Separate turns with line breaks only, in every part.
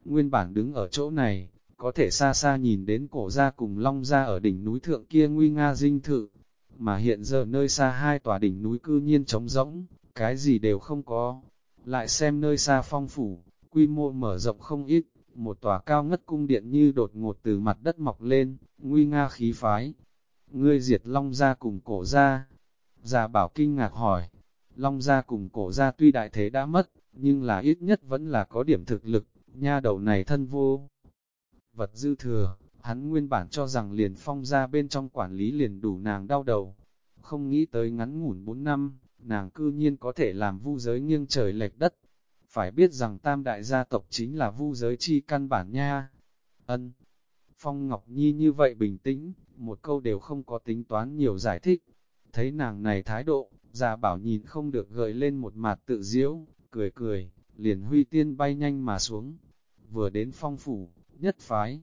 Nguyên bản đứng ở chỗ này, có thể xa xa nhìn đến Cổ gia cùng Long gia ở đỉnh núi thượng kia nguy nga dinh thự, mà hiện giờ nơi xa hai tòa đỉnh núi cư nhiên trống rỗng, cái gì đều không có. Lại xem nơi xa Phong phủ, quy mô mở rộng không ít, một tòa cao ngất cung điện như đột ngột từ mặt đất mọc lên, nguy nga khí phái. Ngươi diệt Long gia cùng Cổ gia. Già Bảo kinh ngạc hỏi, Long gia cùng Cổ gia tuy đại thế đã mất, nhưng là ít nhất vẫn là có điểm thực lực, nha đầu này thân vô vật dư thừa, hắn nguyên bản cho rằng liền Phong gia bên trong quản lý liền đủ nàng đau đầu. Không nghĩ tới ngắn ngủn 4 năm, nàng cư nhiên có thể làm vu giới nghiêng trời lệch đất. Phải biết rằng tam đại gia tộc chính là vu giới chi căn bản nha. Ân. Phong Ngọc Nhi như vậy bình tĩnh, một câu đều không có tính toán nhiều giải thích. Thấy nàng này thái độ, Già Bảo nhìn không được gợi lên một mặt tự diễu, cười cười, liền huy tiên bay nhanh mà xuống. Vừa đến Phong phủ, nhất phái.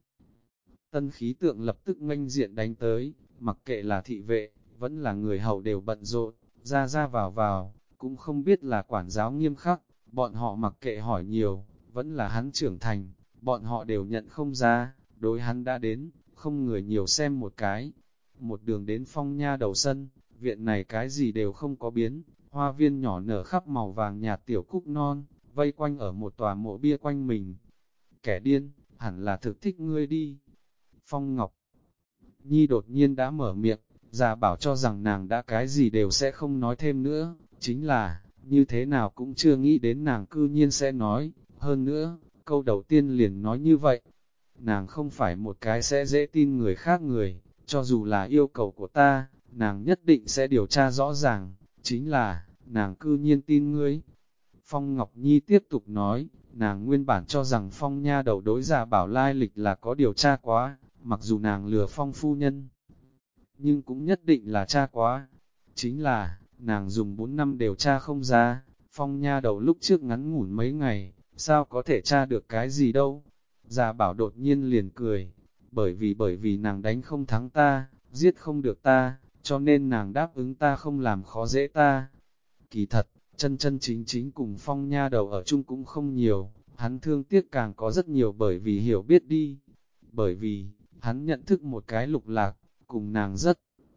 Tân khí tượng lập tức nghênh diện đánh tới, mặc kệ là thị vệ, vẫn là người hầu đều bận rộn, ra ra vào vào, cũng không biết là quản giáo nghiêm khắc, bọn họ mặc kệ hỏi nhiều, vẫn là hắn trưởng thành, bọn họ đều nhận không ra, đối hắn đã đến, không người nhiều xem một cái. Một đường đến Phong nha đầu sân, viện này cái gì đều không có biến, hoa viên nhỏ nở khắp màu vàng nhạt tiểu cúc non, vây quanh ở một tòa mộ bia quanh mình. Kẻ điên, hẳn là thực thích ngươi đi. Phong Ngọc Nhi đột nhiên đã mở miệng, Già Bảo cho rằng nàng đã cái gì đều sẽ không nói thêm nữa, chính là, như thế nào cũng chưa nghĩ đến nàng cư nhiên sẽ nói, hơn nữa, câu đầu tiên liền nói như vậy. Nàng không phải một cái sẽ dễ tin người khác người, cho dù là yêu cầu của ta, nàng nhất định sẽ điều tra rõ ràng, chính là, nàng cư nhiên tin ngươi. Phong Ngọc Nhi tiếp tục nói, nàng nguyên bản cho rằng Phong nha đầu đối Già Bảo lai lịch là có điều tra quá, mặc dù nàng lừa Phong phu nhân, nhưng cũng nhất định là tra quá. Chính là, nàng dùng 4 năm đều tra không ra, Phong nha đầu lúc trước ngắn ngủn mấy ngày, sao có thể tra được cái gì đâu. Già Bảo đột nhiên liền cười, bởi vì nàng đánh không thắng ta, giết không được ta, cho nên nàng đáp ứng ta không làm khó dễ ta. Kỳ thật, chân chân chính chính cùng Phong nha đầu ở chung cũng không nhiều, hắn thương tiếc càng có rất nhiều bởi vì hiểu biết đi. Bởi vì, hắn nhận thức một cái lục lạc, cùng nàng rất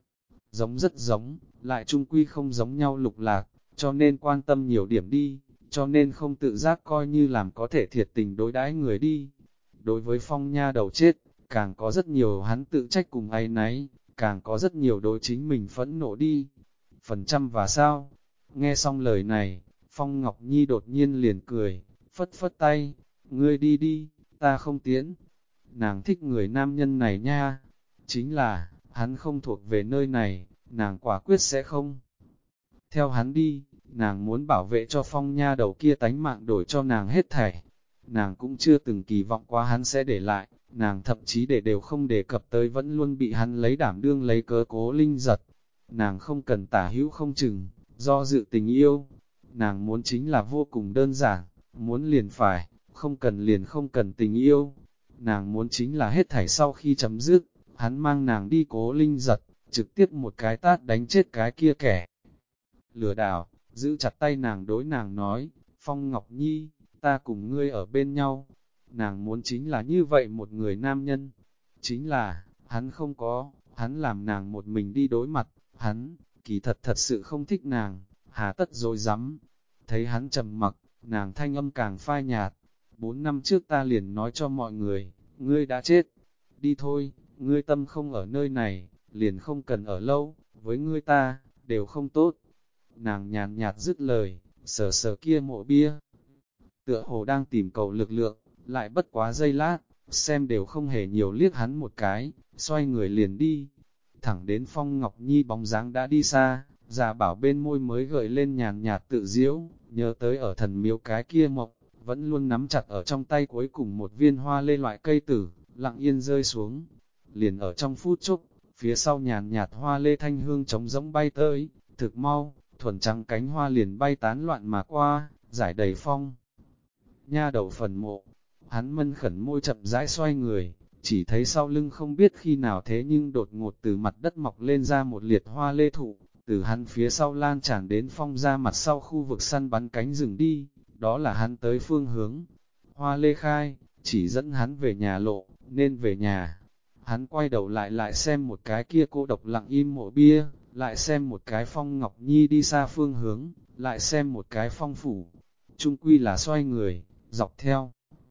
giống, lại chung quy không giống nhau lục lạc, cho nên quan tâm nhiều điểm đi, cho nên không tự giác coi như làm có thể thiệt tình đối đãi người đi. Đối với Phong nha đầu chết, càng có rất nhiều hắn tự trách cùng áy náy, càng có rất nhiều đối chính mình phẫn nộ đi. Phần trăm và sao? Nghe xong lời này, Phong Ngọc Nhi đột nhiên liền cười, phất phất tay, ngươi đi đi, ta không tiến. Nàng thích người nam nhân này nha, chính là, hắn không thuộc về nơi này, nàng quả quyết sẽ không. Theo hắn đi, nàng muốn bảo vệ cho Phong nha đầu kia tánh mạng đổi cho nàng hết thảy. Nàng cũng chưa từng kỳ vọng qua hắn sẽ để lại, nàng thậm chí để đều không đề cập tới vẫn luôn bị hắn lấy đảm đương lấy cớ cố linh giật. Nàng không cần tả hữu không chừng, do dự tình yêu. Nàng muốn chính là vô cùng đơn giản, muốn liền phải, không cần liền không cần tình yêu. Nàng muốn chính là hết thảy sau khi chấm dứt, hắn mang nàng đi cố linh giật, trực tiếp một cái tát đánh chết cái kia kẻ. Lừa đảo, giữ chặt tay nàng đối nàng nói, Phong Ngọc Nhi, ta cùng ngươi ở bên nhau. Nàng muốn chính là như vậy một người nam nhân. Chính là, hắn không có, hắn làm nàng một mình đi đối mặt, hắn, kỳ thật thật sự không thích nàng, hà tất dối rắm. Thấy hắn trầm mặc, nàng thanh âm càng phai nhạt. 4 năm trước ta liền nói cho mọi người, ngươi đã chết. Đi thôi, ngươi tâm không ở nơi này, liền không cần ở lâu, với ngươi ta, đều không tốt. Nàng nhàn nhạt dứt lời, sờ sờ kia mộ bia. Tựa hồ đang tìm cầu lực lượng, lại bất quá giây lát, xem đều không hề nhiều liếc hắn một cái, xoay người liền đi. Thẳng đến Phong Ngọc Nhi bóng dáng đã đi xa, Già Bảo bên môi mới gợi lên nhàn nhạt tự diễu, nhớ tới ở thần miếu cái kia mộc, vẫn luôn nắm chặt ở trong tay cuối cùng một viên hoa lê loại cây tử, lặng yên rơi xuống. Liền ở trong phút chốc, phía sau nhàn nhạt hoa lê thanh hương trống rỗng bay tới, thực mau, thuần trắng cánh hoa liền bay tán loạn mà qua, giải đầy Phong nha đầu phần mộ. Hắn mân khẩn môi chậm rãi xoay người, chỉ thấy sau lưng không biết khi nào thế nhưng đột ngột từ mặt đất mọc lên ra một liệt hoa lê thụ, từ hắn phía sau lan tràn đến Phong ra mặt sau khu vực săn bắn cánh rừng đi, đó là hắn tới phương hướng. Hoa lê khai, chỉ dẫn hắn về nhà lộ, nên về nhà. Hắn quay đầu lại xem một cái kia cô độc lặng im mộ bia, lại xem một cái Phong Ngọc Nhi đi xa phương hướng, lại xem một cái Phong phủ. Trung quy là xoay người, dọc theo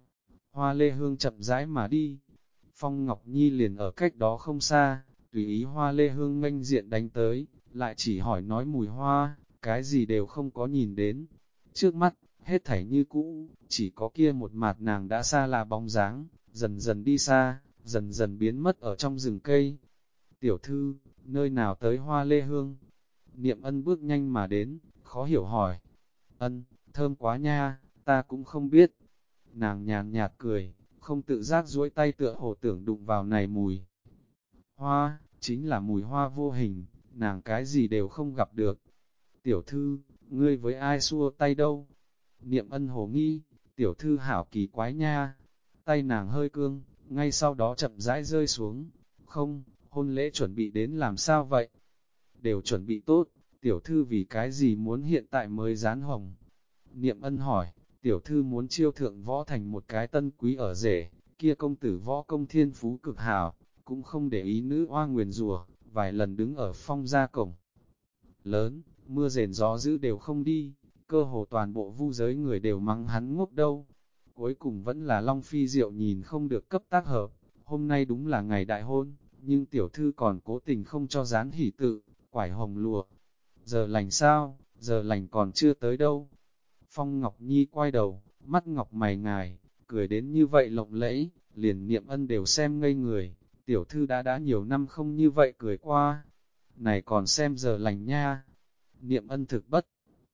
Hoa Lê Hương chậm rãi mà đi. Phong Ngọc Nhi liền ở cách đó không xa, tùy ý Hoa Lê Hương nghênh diện đánh tới, lại chỉ hỏi nói mùi hoa, cái gì đều không có nhìn đến. Trước mắt, hết thảy như cũ, chỉ có kia một mặt nàng đã xa lạ bóng dáng, dần dần đi xa, dần dần biến mất ở trong rừng cây. Tiểu thư, nơi nào tới Hoa Lê Hương? Niệm Ân bước nhanh mà đến, khó hiểu hỏi. Ân, thơm quá nha, ta cũng không biết. Nàng nhàn nhạt cười, không tự giác duỗi tay tựa hồ tưởng đụng vào này mùi. Hoa, chính là mùi hoa vô hình, nàng cái gì đều không gặp được. Tiểu thư, ngươi với ai xua tay đâu? Niệm Ân hồ nghi, tiểu thư hảo kỳ quái nha. Tay nàng hơi cương, ngay sau đó chậm rãi rơi xuống. Không, hôn lễ chuẩn bị đến làm sao vậy? Đều chuẩn bị tốt, tiểu thư vì cái gì muốn hiện tại mới dán hồng? Niệm Ân hỏi, tiểu thư muốn chiêu thượng võ thành một cái tân quý ở rể, kia công tử võ công thiên phú cực hảo, cũng không để ý nữ oa nguyền rùa, vài lần đứng ở Phong gia cổng. Lớn, mưa rền gió dữ đều không đi, cơ hồ toàn bộ vu giới người đều mắng hắn ngốc đâu. Cuối cùng vẫn là Long Phi Diệu nhìn không được cấp tác hợp, hôm nay đúng là ngày đại hôn, nhưng tiểu thư còn cố tình không cho dán hỷ tự, quải hồng lụa. Giờ lành sao, giờ lành còn chưa tới đâu. Phong Ngọc Nhi quay đầu, mắt ngọc mày ngài, cười đến như vậy lộng lẫy, liền Niệm Ân đều xem ngây người, tiểu thư đã nhiều năm không như vậy cười qua. Này còn xem giờ lành nha. Niệm Ân thực bất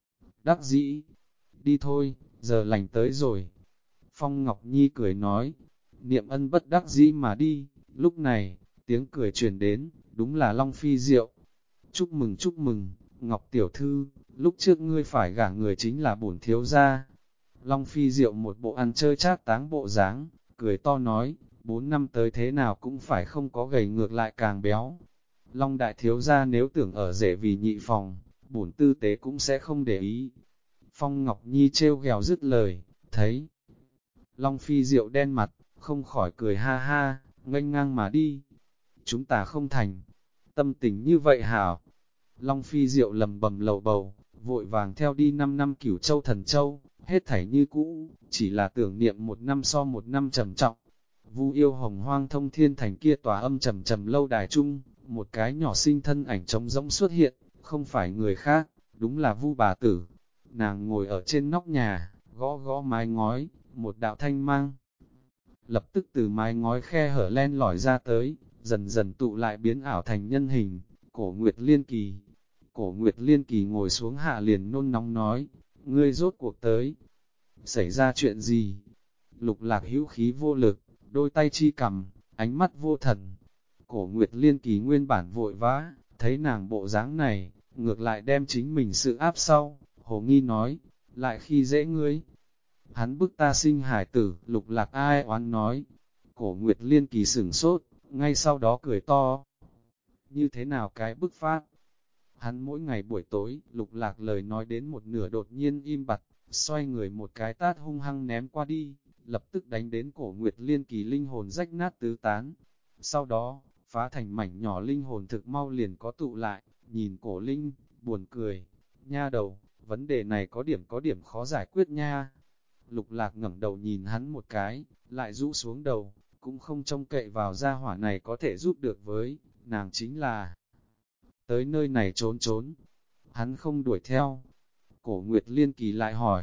đắc dĩ, đi thôi, giờ lành tới rồi. Phong Ngọc Nhi cười nói, Niệm Ân bất đắc dĩ mà đi, lúc này, tiếng cười truyền đến, đúng là Long Phi Diệu. Chúc mừng, Ngọc Tiểu Thư, lúc trước ngươi phải gả người chính là bổn thiếu gia. Long Phi Diệu một bộ ăn chơi chát táng bộ dáng, cười to nói, 4 năm tới thế nào cũng phải không có gầy ngược lại càng béo. Long Đại Thiếu gia nếu tưởng ở rể vì nhị phòng, bổn tư tế cũng sẽ không để ý. Phong Ngọc Nhi trêu ghèo dứt lời, thấy Long Phi Diệu đen mặt, không khỏi cười ha ha, nghênh ngang mà đi. Chúng ta không thành, tâm tình như vậy hảo. Long Phi Diệu lầm bầm lầu bầu, vội vàng theo đi 5 năm Cửu Châu Thần Châu, hết thảy như cũ, chỉ là tưởng niệm một năm so một năm trầm trọng. Vu Yêu Hồng Hoang Thông Thiên Thành kia tòa âm trầm trầm lâu đài chung, một cái nhỏ sinh thân ảnh trống rỗng xuất hiện, không phải người khác, đúng là Vu bà tử. Nàng ngồi ở trên nóc nhà, gõ gõ mái ngói, một đạo thanh mang. Lập tức từ mái ngói khe hở len lỏi ra tới, dần dần tụ lại biến ảo thành nhân hình, Cổ Nguyệt Liên Kỳ. Cổ Nguyệt Liên Kỳ ngồi xuống hạ liền nôn nóng nói, ngươi rốt cuộc tới. Xảy ra chuyện gì? Lục Lạc hữu khí vô lực, đôi tay chi cầm, ánh mắt vô thần. Cổ Nguyệt Liên Kỳ nguyên bản vội vã, thấy nàng bộ dáng này, ngược lại đem chính mình sự áp sau, hồ nghi nói, lại khi dễ ngươi. Hắn bức ta sinh hải tử, Lục Lạc ai oán nói. Cổ Nguyệt Liên Kỳ sửng sốt, ngay sau đó cười to. Như thế nào cái bức pháp? Hắn mỗi ngày buổi tối, Lục Lạc lời nói đến một nửa đột nhiên im bặt, xoay người một cái tát hung hăng ném qua đi, lập tức đánh đến Cổ Nguyệt Liên Kỳ linh hồn rách nát tứ tán. Sau đó, phá thành mảnh nhỏ linh hồn thực mau liền có tụ lại, nhìn Cổ Linh, buồn cười, nha đầu, vấn đề này có điểm khó giải quyết nha. Lục Lạc ngẩng đầu nhìn hắn một cái, lại rũ xuống đầu, cũng không trông cậy vào gia hỏa này có thể giúp được với, nàng chính là tới nơi này trốn. Hắn không đuổi theo. Cổ Nguyệt Liên Kỳ lại hỏi,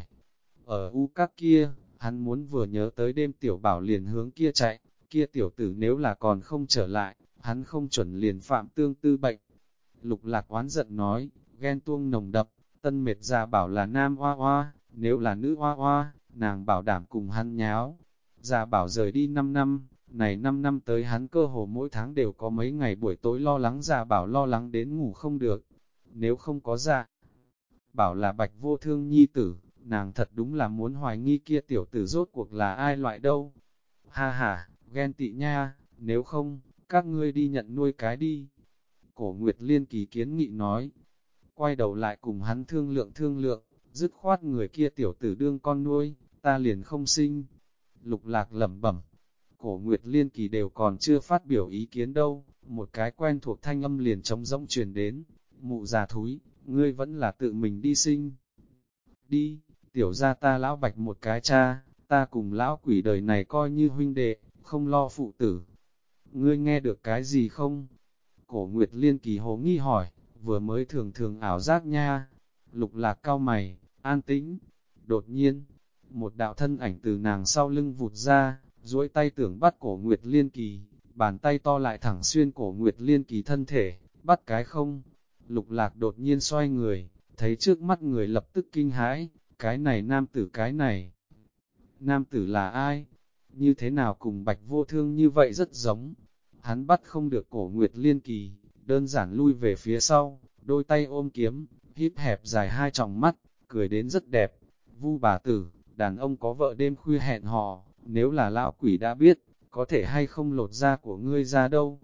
ở U Các kia, hắn muốn vừa nhớ tới đêm tiểu bảo liền hướng kia chạy, kia tiểu tử nếu là còn không trở lại, hắn không chuẩn liền phạm tương tư bệnh. Lục Lạc oán giận nói, ghen tuông nồng đậm, tân mệt già bảo là nam hoa hoa, nếu là nữ hoa hoa, nàng bảo đảm cùng hắn nháo. Già bảo rời đi 5 năm, này 5 năm tới hắn cơ hồ mỗi tháng đều có mấy ngày buổi tối lo lắng già bảo lo lắng đến ngủ không được. Nếu không có già bảo là Bạch Vô Thương nhi tử, nàng thật đúng là muốn hoài nghi kia tiểu tử rốt cuộc là ai loại đâu. Ha ha, ghen tị nha, nếu không, các ngươi đi nhận nuôi cái đi. Cổ Nguyệt Liên Kỳ kiến nghị nói, quay đầu lại cùng hắn thương lượng, dứt khoát người kia tiểu tử đương con nuôi, ta liền không sinh. Lục Lạc lẩm bẩm, Cổ Nguyệt Liên Kỳ đều còn chưa phát biểu ý kiến đâu, một cái quen thuộc thanh âm liền trống rỗng truyền đến, mụ già thúi, ngươi vẫn là tự mình đi sinh. Đi, tiểu ra ta lão Bạch một cái cha, ta cùng lão quỷ đời này coi như huynh đệ, không lo phụ tử. Ngươi nghe được cái gì không? Cổ Nguyệt Liên Kỳ hồ nghi hỏi, vừa mới thường thường ảo giác nha. Lục Lạc cau mày, an tĩnh. Đột nhiên, một đạo thân ảnh từ nàng sau lưng vụt ra, duỗi tay tưởng bắt Cổ Nguyệt Liên Kỳ, bàn tay to lại thẳng xuyên Cổ Nguyệt Liên Kỳ thân thể, bắt cái không. Lục Lạc đột nhiên xoay người, thấy trước mắt người lập tức kinh hãi, cái này nam tử cái này. Nam tử là ai? Như thế nào cùng Bạch Vô Thương như vậy rất giống. Hắn bắt không được Cổ Nguyệt Liên Kỳ, đơn giản lui về phía sau, đôi tay ôm kiếm, híp hẹp dài hai tròng mắt, cười đến rất đẹp. Vu bà tử, đàn ông có vợ đêm khuya hẹn hò, nếu là lão quỷ đã biết, có thể hay không lột da của ngươi ra đâu.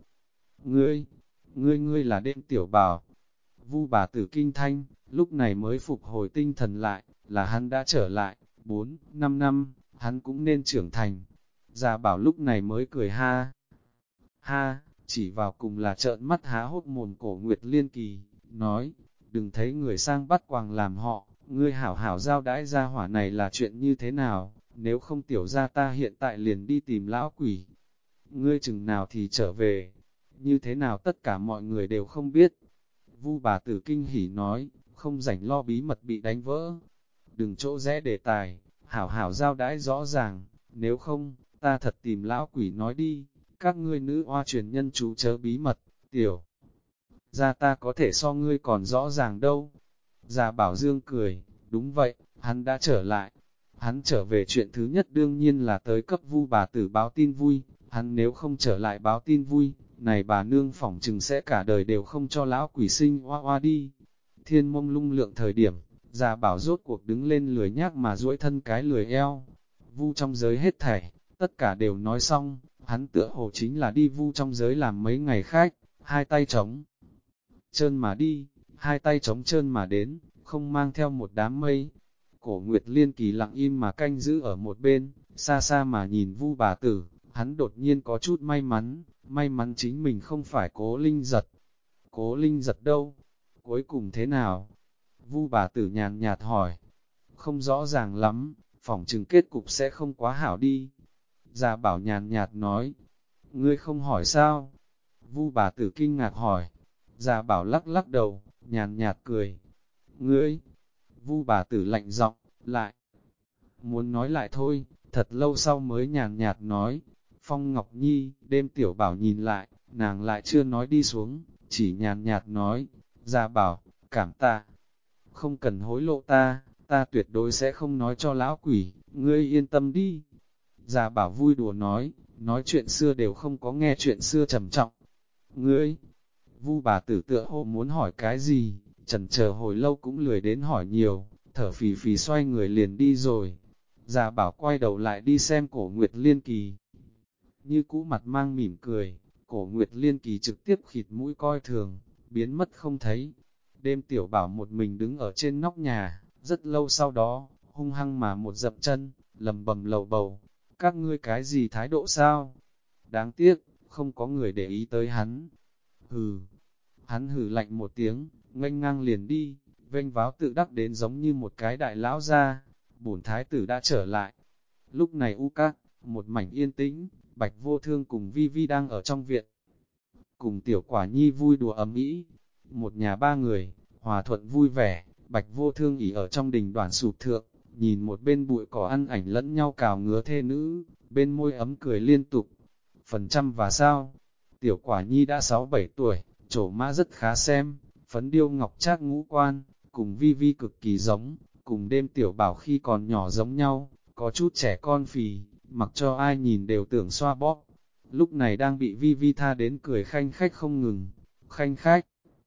Ngươi là đêm tiểu bảo. Vu bà tử kinh thanh, lúc này mới phục hồi tinh thần lại, là hắn đã trở lại, 4-5 năm, hắn cũng nên trưởng thành. Già bảo lúc này mới cười ha. Ha, chỉ vào cùng là trợn mắt há hốc mồm Cổ Nguyệt Liên Kỳ, nói, đừng thấy người sang bắt quàng làm họ, ngươi hảo hảo giao đãi gia hỏa này là chuyện như thế nào, nếu không tiểu ra ta hiện tại liền đi tìm lão quỷ. Ngươi chừng nào thì trở về, như thế nào tất cả mọi người đều không biết. Vu bà tử kinh hỉ nói, không rảnh lo bí mật bị đánh vỡ. Đừng chỗ rẽ đề tài, hảo hảo giao đãi rõ ràng, nếu không, ta thật tìm lão quỷ nói đi, các ngươi nữ oa truyền nhân chú chớ bí mật, tiểu. Ra ta có thể so ngươi còn rõ ràng đâu. Già Bảo Dương cười, đúng vậy, hắn đã trở lại. Hắn trở về chuyện thứ nhất đương nhiên là tới cấp Vu bà tử báo tin vui, hắn nếu không trở lại báo tin vui, này bà nương phỏng chừng sẽ cả đời đều không cho lão quỷ sinh oa oa đi. Thiên mông lung lượng thời điểm, Già Bảo rốt cuộc đứng lên lười nhác mà duỗi thân cái lười eo. Vu trong giới hết thảy, tất cả đều nói xong, hắn tựa hồ chính là đi vu trong giới làm mấy ngày khách, hai tay trống trơn mà đi, hai tay trống trơn mà đến, không mang theo một đám mây. Cổ Nguyệt Liên Kỳ lặng im mà canh giữ ở một bên, xa xa mà nhìn Vu bà tử, hắn đột nhiên có chút may mắn chính mình không phải Cố Linh Giật. Cố Linh Giật đâu? Cuối cùng thế nào? Vu bà tử nhàn nhạt hỏi. Không rõ ràng lắm, phỏng chừng kết cục sẽ không quá hảo đi. Già Bảo nhàn nhạt nói. Ngươi không hỏi sao? Vu bà tử kinh ngạc hỏi. Già Bảo lắc lắc đầu, nhàn nhạt cười. Ngươi! Vu bà tử lạnh giọng, lại. Muốn nói lại thôi, thật lâu sau mới nhàn nhạt nói. Phong Ngọc Nhi, đêm tiểu bảo nhìn lại, nàng lại chưa nói đi xuống, chỉ nhàn nhạt nói. Già Bảo, cảm tạ. Không cần hối lộ ta tuyệt đối sẽ không nói cho lão quỷ, ngươi yên tâm đi. Già Bảo vui đùa nói chuyện xưa đều không có nghe chuyện xưa trầm trọng. Ngươi, Vu bà tử tựa hồ muốn hỏi cái gì, chần chờ hồi lâu cũng lười đến hỏi nhiều, thở phì phì xoay người liền đi rồi. Già Bảo quay đầu lại đi xem Cổ Nguyệt Liên Kỳ. Như cũ mặt mang mỉm cười, Cổ Nguyệt Liên Kỳ trực tiếp khịt mũi coi thường, biến mất không thấy. Đêm tiểu bảo một mình đứng ở trên nóc nhà, rất lâu sau đó, hung hăng mà một dậm chân, lầm bầm lầu bầu. Các ngươi cái gì thái độ sao? Đáng tiếc, không có người để ý tới hắn. Hừ, hắn hừ lạnh một tiếng, nghênh ngang liền đi, vênh váo tự đắc đến giống như một cái đại lão gia. Bổn thái tử đã trở lại. Lúc này u các, một mảnh yên tĩnh, Bạch Vô Thương cùng Vi Vi đang ở trong viện. Cùng Tiểu Quả Nhi vui đùa ấm ý. Một nhà ba người, hòa thuận vui vẻ, Bạch Vô Thương ỉ ở trong đình đoàn sụp thượng, nhìn một bên bụi cỏ ăn ảnh lẫn nhau cào ngứa thê nữ, bên môi ấm cười liên tục. Phần trăm và sao? Tiểu Quả Nhi đã 6-7 tuổi, trổ mã rất khá xem, phấn điêu ngọc trác ngũ quan, cùng Vi Vi cực kỳ giống, cùng đêm Tiểu Bảo khi còn nhỏ giống nhau, có chút trẻ con phì, mặc cho ai nhìn đều tưởng xoa bóp. Lúc này đang bị Vi Vi tha đến cười khanh khách không ngừng, khanh khách.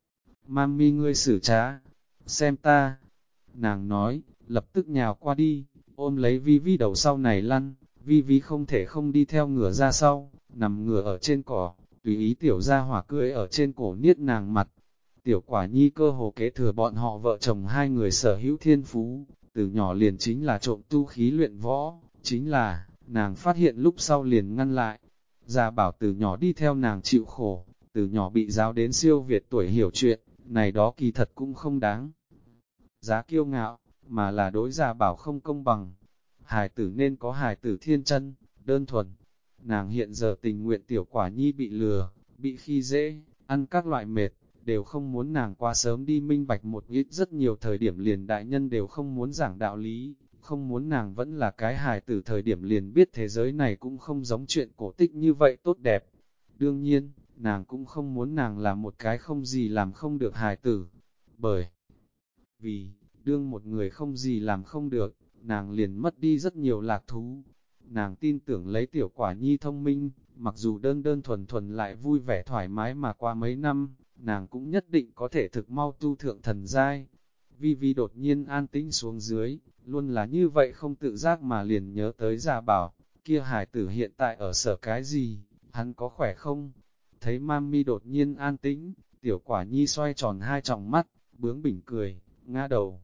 Mami ngươi xử trá, xem ta. Nàng nói, lập tức nhào qua đi, ôm lấy Vi Vi đầu sau này lăn, Vi Vi không thể không đi theo ngửa ra sau, nằm ngửa ở trên cỏ, tùy ý tiểu gia hỏa cưỡi ở trên cổ niết nàng mặt. Tiểu Quả Nhi cơ hồ kế thừa bọn họ vợ chồng hai người sở hữu thiên phú, từ nhỏ liền chính là trộm tu khí luyện võ, chính là, nàng phát hiện lúc sau liền ngăn lại. Gia Bảo từ nhỏ đi theo nàng chịu khổ, từ nhỏ bị giáo đến siêu việt tuổi hiểu chuyện, này đó kỳ thật cũng không đáng giá kiêu ngạo, mà là đối Gia Bảo không công bằng. Hài tử nên có hài tử thiên chân, đơn thuần. Nàng hiện giờ tình nguyện tiểu quả nhi bị lừa, bị khi dễ, ăn các loại mệt, đều không muốn nàng quá sớm đi minh bạch một ít. Rất nhiều thời điểm liền đại nhân đều không muốn giảng đạo lý, không muốn nàng vẫn là cái hài tử thời điểm liền biết thế giới này cũng không giống chuyện cổ tích như vậy tốt đẹp. Đương nhiên, nàng cũng không muốn nàng là một cái không gì làm không được hài tử, bởi vì, đương một người không gì làm không được, nàng liền mất đi rất nhiều lạc thú. Nàng tin tưởng lấy tiểu quả nhi thông minh, mặc dù đơn đơn thuần thuần lại vui vẻ thoải mái mà qua mấy năm, nàng cũng nhất định có thể thực mau tu thượng thần giai. Vi Vi đột nhiên an tĩnh xuống dưới, luôn là như vậy không tự giác mà liền nhớ tới Gia Bảo, kia hải tử hiện tại ở sở cái gì, hắn có khỏe không? Thấy mami đột nhiên an tĩnh, tiểu quả nhi xoay tròn hai tròng mắt, bướng bỉnh cười, ngã đầu.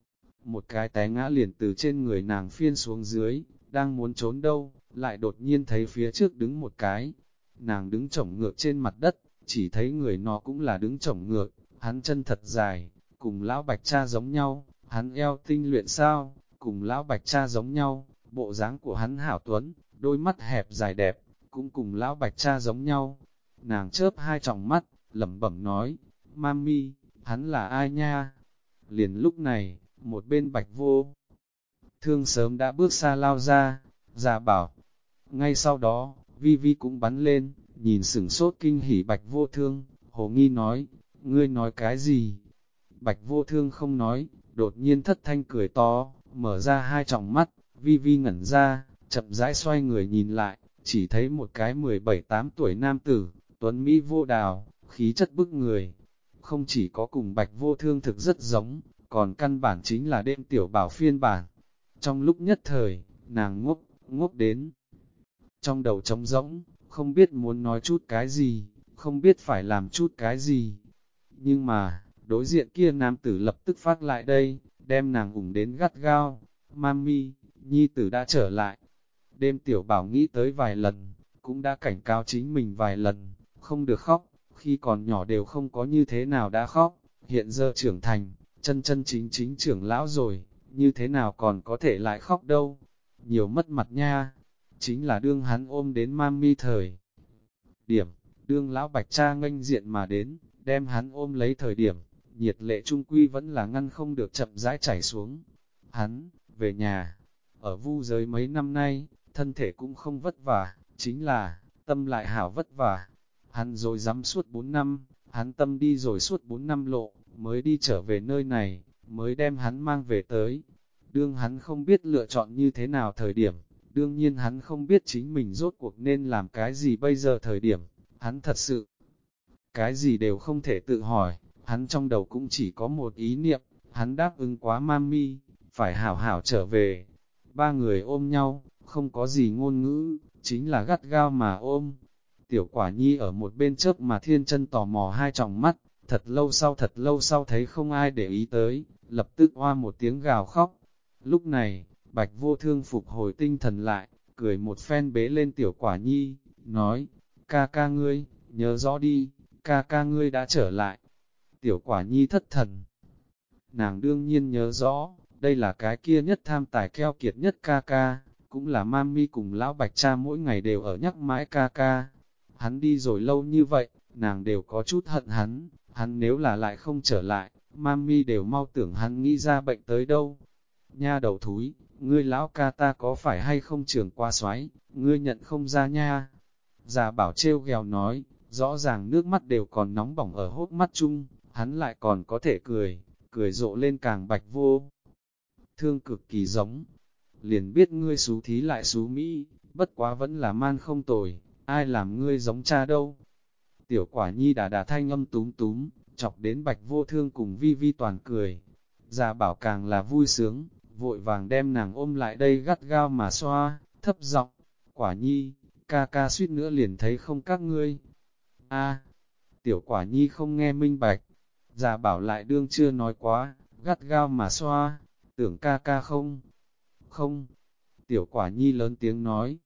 Một cái té ngã liền từ trên người nàng phiên xuống dưới, đang muốn trốn đâu, lại đột nhiên thấy phía trước đứng một cái. Nàng đứng chổng ngược trên mặt đất, chỉ thấy người nó cũng là đứng chổng ngược, hắn chân thật dài, cùng lão bạch cha giống nhau, hắn eo tinh luyện sao, cùng lão bạch cha giống nhau, bộ dáng của hắn hảo tuấn, đôi mắt hẹp dài đẹp, cũng cùng lão bạch cha giống nhau. Nàng chớp hai tròng mắt, lẩm bẩm nói, Mami, hắn là ai nha? Liền lúc này, một bên Bạch Vô Thương sớm đã bước xa lao ra, Gia Bảo. Ngay sau đó, Vi Vi cũng bắn lên, nhìn sửng sốt kinh hỉ Bạch Vô Thương, hồ nghi nói, ngươi nói cái gì? Bạch Vô Thương không nói, đột nhiên thất thanh cười to, mở ra hai tròng mắt, Vi Vi ngẩn ra, chậm rãi xoay người nhìn lại, chỉ thấy một cái 17-8 tuổi nam tử, tuấn Mỹ vô đào, khí chất bức người. Không chỉ có cùng Bạch Vô Thương thực rất giống, còn căn bản chính là đêm tiểu bảo phiên bản. Trong lúc nhất thời, nàng ngốc đến. Trong đầu trống rỗng, không biết muốn nói chút cái gì, không biết phải làm chút cái gì. Nhưng mà, đối diện kia nam tử lập tức phát lại đây, đem nàng ủng đến gắt gao. Mami, nhi tử đã trở lại. Đêm tiểu bảo nghĩ tới vài lần, cũng đã cảnh cáo chính mình vài lần, không được khóc, khi còn nhỏ đều không có như thế nào đã khóc, hiện giờ trưởng thành, chân chân chính chính trưởng lão rồi, như thế nào còn có thể lại khóc đâu, nhiều mất mặt nha, chính là đương hắn ôm đến mami thời điểm, đương lão bạch cha nghênh diện mà đến, đem hắn ôm lấy thời điểm, nhiệt lệ trung quy vẫn là ngăn không được chậm rãi chảy xuống. Hắn, về nhà, ở vu giới mấy năm nay, thân thể cũng không vất vả, chính là, tâm lại hảo vất vả. Hắn rồi dám suốt 4 năm, hắn tâm đi rồi suốt 4 năm lộ, mới đi trở về nơi này, mới đem hắn mang về tới. Đương hắn không biết lựa chọn như thế nào thời điểm, đương nhiên hắn không biết chính mình rốt cuộc nên làm cái gì bây giờ thời điểm, hắn thật sự, cái gì đều không thể tự hỏi, hắn trong đầu cũng chỉ có một ý niệm, hắn đáp ứng quá mami, phải hảo hảo trở về. Ba người ôm nhau, không có gì ngôn ngữ, chính là gắt gao mà ôm. Tiểu quả nhi ở một bên chớp mà thiên chân tò mò hai tròng mắt, thật lâu sau thấy không ai để ý tới, lập tức oa một tiếng gào khóc. Lúc này, Bạch Vô Thương phục hồi tinh thần lại, cười một phen bế lên tiểu quả nhi, nói, ca ca ngươi, nhớ rõ đi, ca ca ngươi đã trở lại. Tiểu quả nhi thất thần. Nàng đương nhiên nhớ rõ, đây là cái kia nhất tham tài keo kiệt nhất ca ca, cũng là mami cùng lão bạch cha mỗi ngày đều ở nhắc mãi ca ca. Hắn đi rồi lâu như vậy, nàng đều có chút hận hắn nếu là lại không trở lại, mami đều mau tưởng hắn nghĩ ra bệnh tới đâu. Nha đầu thúi, ngươi lão ca ta có phải hay không trưởng qua xoáy, ngươi nhận không ra nha. Già bảo trêu ghèo nói, rõ ràng nước mắt đều còn nóng bỏng ở hốc mắt chung, hắn lại còn có thể cười rộ lên càng Bạch Vô Thương cực kỳ giống. Liền biết ngươi xú thí lại xú Mỹ, bất quá vẫn là man không tồi, ai làm ngươi giống cha đâu. Tiểu quả nhi đà thanh âm túm túm, chọc đến Bạch Vô Thương cùng Vi Vi toàn cười. Già bảo càng là vui sướng, vội vàng đem nàng ôm lại đây gắt gao mà xoa, thấp giọng, quả nhi, ca ca suýt nữa liền thấy không các ngươi. A, tiểu quả nhi không nghe minh bạch, già bảo lại đương chưa nói quá, gắt gao mà xoa, tưởng ca ca không, Tiểu Quả Nhi lớn tiếng nói.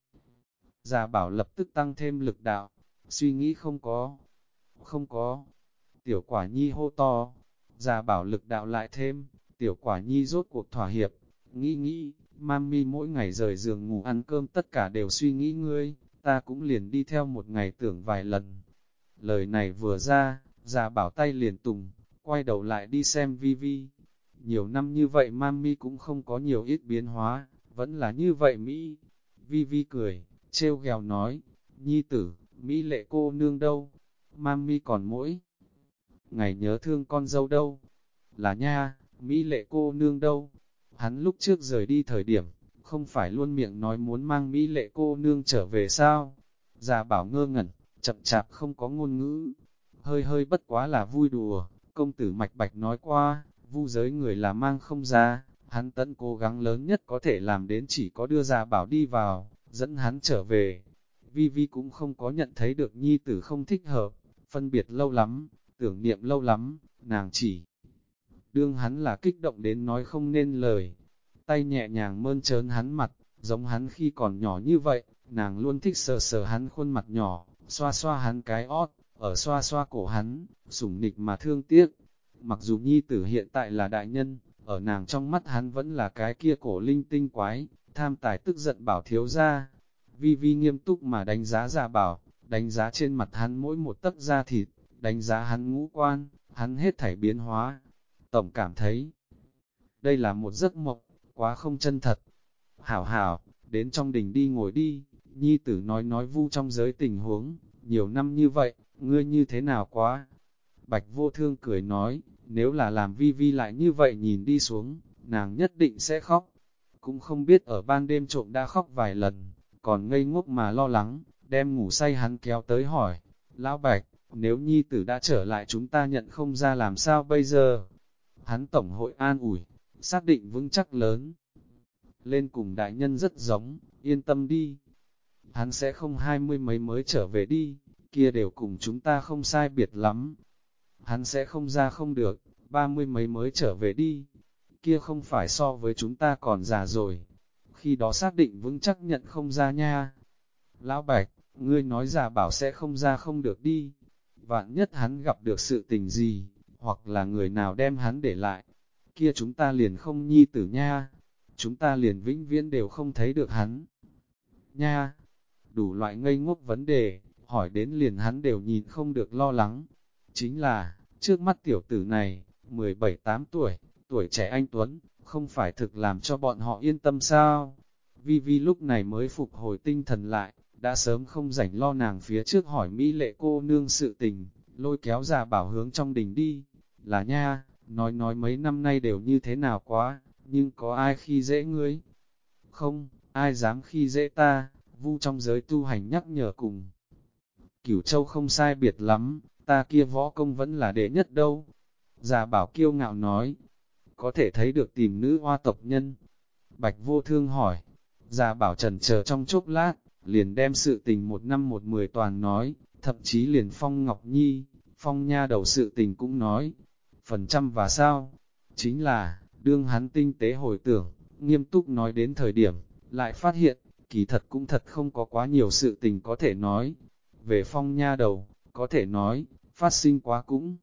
Gia Bảo lập tức tăng thêm lực đạo, suy nghĩ không có. Không có. Tiểu Quả Nhi hô to. Gia Bảo lực đạo lại thêm, Tiểu Quả Nhi rốt cuộc thỏa hiệp. Nghĩ, mami mỗi ngày rời giường ngủ ăn cơm tất cả đều suy nghĩ ngươi, ta cũng liền đi theo một ngày tưởng vài lần. Lời này vừa ra, Gia Bảo tay liền tùng, quay đầu lại đi xem Vi Vi. Nhiều năm như vậy mami cũng không có nhiều ít biến hóa, vẫn là như vậy Mỹ. Vi Vi cười, trêu ghẹo nói, Nhi tử, Mỹ lệ cô nương đâu? Mami còn mỗi ngày nhớ thương con dâu đâu? Là nha, Mỹ lệ cô nương đâu? Hắn lúc trước rời đi thời điểm, không phải luôn miệng nói muốn mang Mỹ lệ cô nương trở về sao? Gia Bảo ngơ ngẩn, chậm chạp không có ngôn ngữ. Hơi bất quá là vui đùa, công tử Mạch Bạch nói qua, vu giới người là mang không ra, hắn tận cố gắng lớn nhất có thể làm đến chỉ có đưa Gia Bảo đi vào, dẫn hắn trở về. Vi Vi cũng không có nhận thấy được nhi tử không thích hợp, phân biệt lâu lắm, tưởng niệm lâu lắm, nàng chỉ đương hắn là kích động đến nói không nên lời. Tay nhẹ nhàng mơn trớn hắn mặt, giống hắn khi còn nhỏ như vậy, nàng luôn thích sờ sờ hắn khuôn mặt nhỏ, xoa xoa hắn cái ót, ở xoa xoa cổ hắn, sủng nịch mà thương tiếc. Mặc dù nhi tử hiện tại là đại nhân, ở nàng trong mắt hắn vẫn là cái kia cổ linh tinh quái, tham tài tức giận bảo thiếu ra. Vi Vi nghiêm túc mà đánh giá Gia Bảo, đánh giá trên mặt hắn mỗi một tấc da thịt, đánh giá hắn ngũ quan, hắn hết thảy biến hóa. Tổng cảm thấy, đây là một giấc mộng, quá không chân thật. Hảo, đến trong đình đi ngồi đi, nhi tử nói vu trong giới tình huống, nhiều năm như vậy, ngươi như thế nào quá? Bạch Vô Thương cười nói, nếu là làm Vi Vi lại như vậy nhìn đi xuống, nàng nhất định sẽ khóc. Cũng không biết ở ban đêm trộm đã khóc vài lần, còn ngây ngốc mà lo lắng, đem ngủ say hắn kéo tới hỏi, Lão Bạch, nếu nhi tử đã trở lại chúng ta nhận không ra làm sao bây giờ? Hắn tổng hội an ủi, xác định vững chắc lớn. Lên cùng đại nhân rất giống, yên tâm đi. Hắn sẽ không 20 mấy mới trở về đi, kia đều cùng chúng ta không sai biệt lắm. Hắn sẽ không ra không được, 30 mấy mới trở về đi. Kia không phải so với chúng ta còn già rồi. Khi đó xác định vững chắc nhận không ra nha. Lão Bạch, ngươi nói Gia Bảo sẽ không ra không được đi. Vạn nhất hắn gặp được sự tình gì, hoặc là người nào đem hắn để lại, kia chúng ta liền không nhi tử nha, chúng ta liền vĩnh viễn đều không thấy được hắn. Nha, đủ loại ngây ngốc vấn đề, hỏi đến liền hắn đều nhìn không được lo lắng. Chính là, trước mắt tiểu tử này, 17-8 tuổi, tuổi trẻ anh Tuấn, không phải thực làm cho bọn họ yên tâm sao? Vi Vi lúc này mới phục hồi tinh thần lại, đã sớm không rảnh lo nàng phía trước hỏi Mỹ lệ cô nương sự tình, lôi kéo Gia Bảo hướng trong đình đi. Là nha, nói mấy năm nay đều như thế nào quá, nhưng có ai khi dễ ngươi? Không, ai dám khi dễ ta, vu trong giới tu hành nhắc nhở cùng. Cửu Châu không sai biệt lắm, ta kia võ công vẫn là đệ nhất đâu. Gia Bảo kiêu ngạo nói, có thể thấy được tìm nữ hoa tộc nhân. Bạch Vô Thương hỏi, Gia Bảo trần chờ trong chốc lát, liền đem sự tình 1 năm 1 10 toàn nói, thậm chí liền Phong Ngọc Nhi, Phong Nha đầu sự tình cũng nói. Phần trăm và sao? Chính là, đương hắn tinh tế hồi tưởng, nghiêm túc nói đến thời điểm, lại phát hiện, kỳ thật cũng thật không có quá nhiều sự tình có thể nói. Về Phong Nha đầu, có thể nói, phát sinh quá cũng.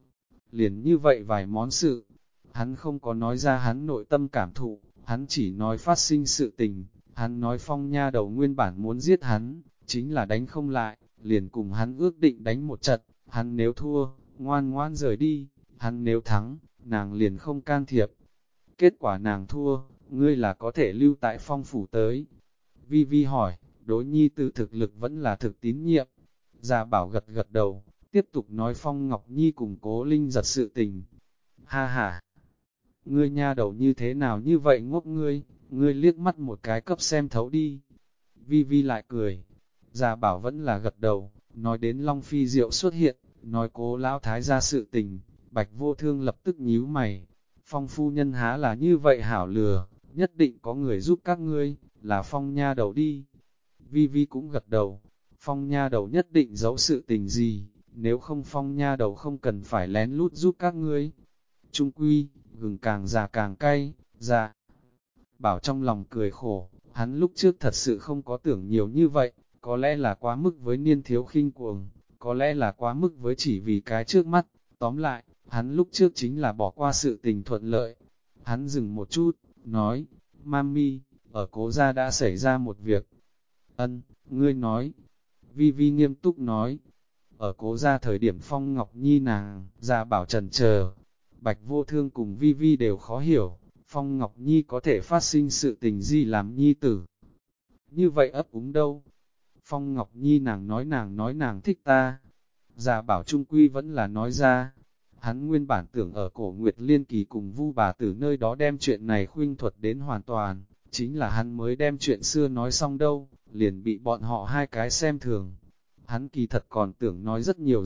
Liền như vậy vài món sự, hắn không có nói ra hắn nội tâm cảm thụ, hắn chỉ nói phát sinh sự tình, hắn nói Phong Nha đầu nguyên bản muốn giết hắn, chính là đánh không lại, liền cùng hắn ước định đánh một trận, hắn nếu thua, ngoan ngoan rời đi, hắn nếu thắng, nàng liền không can thiệp. Kết quả nàng thua, ngươi là có thể lưu tại Phong phủ tới. Vi Vi hỏi, đối nhi tử thực lực vẫn là thực tín nhiệm. Gia Bảo gật gật đầu, tiếp tục nói Phong Ngọc Nhi cùng Cố Linh giật sự tình. Ha ha, ngươi nha đầu như thế nào như vậy ngốc ngươi liếc mắt một cái cấp xem thấu đi. Vi Vi lại cười. Gia Bảo vẫn là gật đầu, nói đến Long Phi Diệu xuất hiện, nói Cố lão thái ra sự tình, Bạch Vô Thương lập tức nhíu mày. Phong phu nhân há là như vậy hảo lừa, nhất định có người giúp các ngươi, là Phong nha đầu đi. Vi Vi cũng gật đầu, Phong nha đầu nhất định giấu sự tình gì, nếu không Phong nha đầu không cần phải lén lút giúp các ngươi. Trung quy, gừng càng già càng cay, già. Bảo trong lòng cười khổ, Hắn lúc trước thật sự không có tưởng nhiều như vậy, có lẽ là quá mức với niên thiếu khinh cuồng, có lẽ là quá mức với chỉ vì cái trước mắt. Tóm lại, hắn lúc trước chính là bỏ qua sự tình thuận lợi. Hắn dừng một chút, nói, Mami, ở cố gia đã xảy ra một việc. Ân, ngươi nói. Vi Vi nghiêm túc nói. Ở cố gia thời điểm Phong Ngọc Nhi nàng, Gia Bảo trần chờ. Bạch Vô Thương cùng Vi Vi đều khó hiểu, Phong Ngọc Nhi có thể phát sinh sự tình gì làm nhi tử. Như vậy ấp úng đâu? Phong Ngọc Nhi nàng nói nàng thích ta. Gia Bảo trung quy vẫn là nói ra. Hắn nguyên bản tưởng ở cổ Nguyệt Liên Kỳ cùng Vu bà từ nơi đó đem chuyện này khuynh thuật đến hoàn toàn, chính là hắn mới đem chuyện xưa nói xong đâu, liền bị bọn họ hai cái xem thường. Hắn kỳ thật còn tưởng nói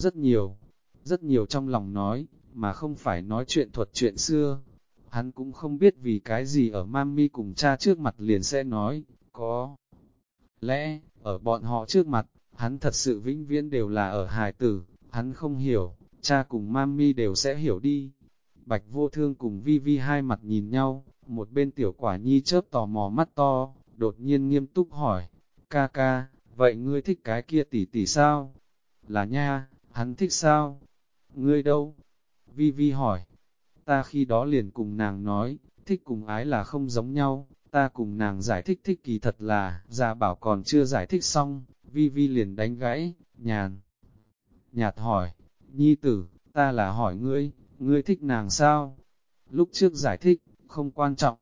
rất nhiều trong lòng nói, mà không phải nói chuyện thuật chuyện xưa. Hắn cũng không biết vì cái gì ở Mami cùng cha trước mặt liền sẽ nói, có lẽ, ở bọn họ trước mặt, hắn thật sự vĩnh viễn đều là ở hài tử, hắn không hiểu, cha cùng Mami đều sẽ hiểu đi. Bạch Vô Thương cùng Vi Vi hai mặt nhìn nhau, một bên tiểu quả nhi chớp tò mò mắt to, đột nhiên nghiêm túc hỏi, ca ca, vậy ngươi thích cái kia tỷ tỷ sao? Là nha, hắn thích sao? Ngươi đâu? Vi Vi hỏi, ta khi đó liền cùng nàng nói, thích cùng ái là không giống nhau, ta cùng nàng giải thích thích kỳ thật là, Gia Bảo còn chưa giải thích xong, Vi Vi liền đánh gãy, nhạt hỏi, nhi tử, ta là hỏi ngươi thích nàng sao? Lúc trước giải thích, không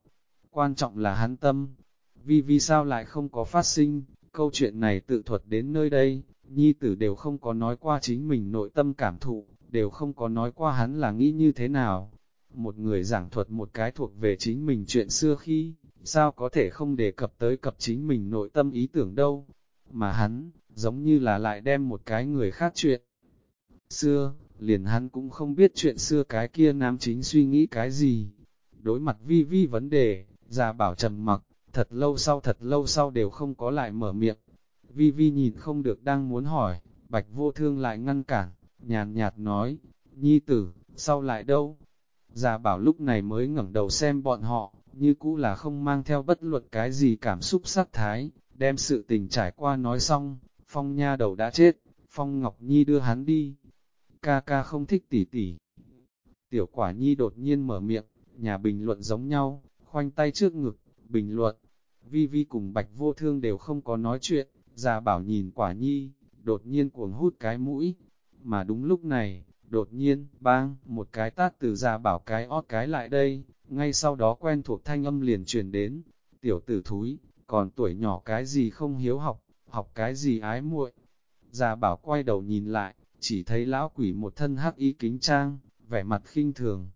quan trọng là hắn tâm. Vi sao lại không có phát sinh, câu chuyện này tự thuật đến nơi đây, nhi tử đều không có nói qua chính mình nội tâm cảm thụ, đều không có nói qua hắn là nghĩ như thế nào. Một người giảng thuật một cái thuộc về chính mình chuyện xưa khi, sao có thể không đề cập tới cập chính mình nội tâm ý tưởng đâu, mà hắn, giống như là lại đem một cái người khác chuyện xưa, liền hắn cũng không biết chuyện xưa cái kia nam chính suy nghĩ cái gì. Đối mặt Vi vấn đề, Gia Bảo trầm mặc, thật lâu sau đều không có lại mở miệng. Vi nhìn không được đang muốn hỏi, Bạch Vô Thương lại ngăn cản, nhàn nhạt nói, nhi tử, sau lại đâu? Gia Bảo lúc này mới ngẩng đầu xem bọn họ, như cũ là không mang theo bất luận cái gì cảm xúc sắc thái, đem sự tình trải qua nói xong, Phong nha đầu đã chết, Phong Ngọc Nhi đưa hắn đi. Ca ca không thích tỷ tỷ. Tiểu quả nhi đột nhiên mở miệng, nhà bình luận giống nhau, khoanh tay trước ngực, bình luận. Vi cùng Bạch Vô Thương đều không có nói chuyện, Gia Bảo nhìn quả nhi, đột nhiên cuồng hút cái mũi. Mà đúng lúc này, đột nhiên, bang, một cái tát từ Gia Bảo cái ót cái lại đây, ngay sau đó quen thuộc thanh âm liền truyền đến. Tiểu tử thúi, còn tuổi nhỏ cái gì không hiếu học, học cái gì ái muội. Gia Bảo quay đầu nhìn lại, chỉ thấy lão quỷ một thân hắc y kính trang, vẻ mặt khinh thường.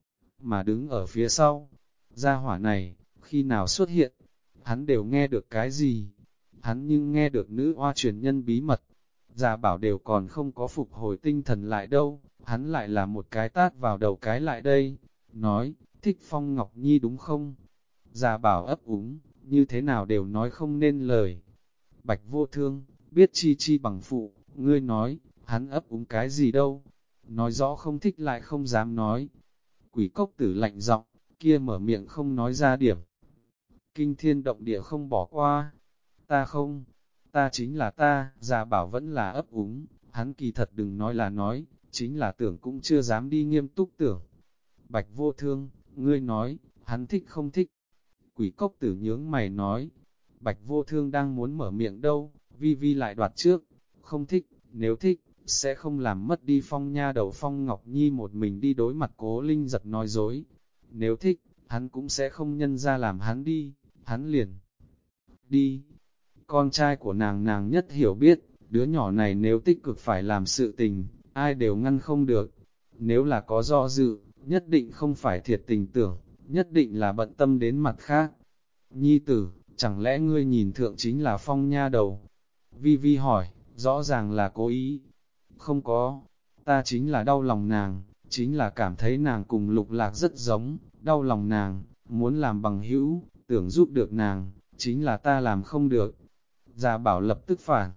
Mà đứng ở phía sau, gia hỏa này, khi nào xuất hiện, hắn đều nghe được cái gì. Hắn nhưng nghe được nữ oa truyền nhân bí mật. Gia Bảo đều còn không có phục hồi tinh thần lại đâu, hắn lại là một cái tát vào đầu cái lại đây. Nói, thích Phong Ngọc Nhi đúng không? Gia Bảo ấp úng, như thế nào đều nói không nên lời. Bạch Vô Thương, biết chi bằng phụ, ngươi nói, hắn ấp úng cái gì đâu, nói rõ không thích lại không dám nói. Quỷ cốc tử lạnh giọng, kia mở miệng không nói ra điểm. Kinh thiên động địa không bỏ qua, ta không, ta chính là ta, Gia Bảo vẫn là ấp úng, hắn kỳ thật đừng nói là nói, chính là tưởng cũng chưa dám đi nghiêm túc tưởng. Bạch Vô Thương, ngươi nói, hắn thích không thích. Quỷ cốc tử nhướng mày nói, Bạch Vô Thương đang muốn mở miệng đâu, Vi lại đoạt trước, không thích, nếu thích, sẽ không làm mất đi Phong nha đầu. Phong Ngọc Nhi một mình đi đối mặt Cố Linh giật nói dối. Nếu thích, hắn cũng sẽ không nhân ra làm hắn đi, hắn liền đi. Con trai của nàng nhất hiểu biết, đứa nhỏ này nếu tích cực phải làm sự tình, ai đều ngăn không được. Nếu là có do dự, nhất định không phải thiệt tình tưởng, nhất định là bận tâm đến mặt khác. Nhi tử, chẳng lẽ ngươi nhìn thượng chính là Phong nha đầu? Vi hỏi, rõ ràng là cố ý. Không có, ta chính là đau lòng nàng, chính là cảm thấy nàng cùng Lục Lạc rất giống, đau lòng nàng, muốn làm bằng hữu, tưởng giúp được nàng, chính là ta làm không được. Gia Bảo lập tức phản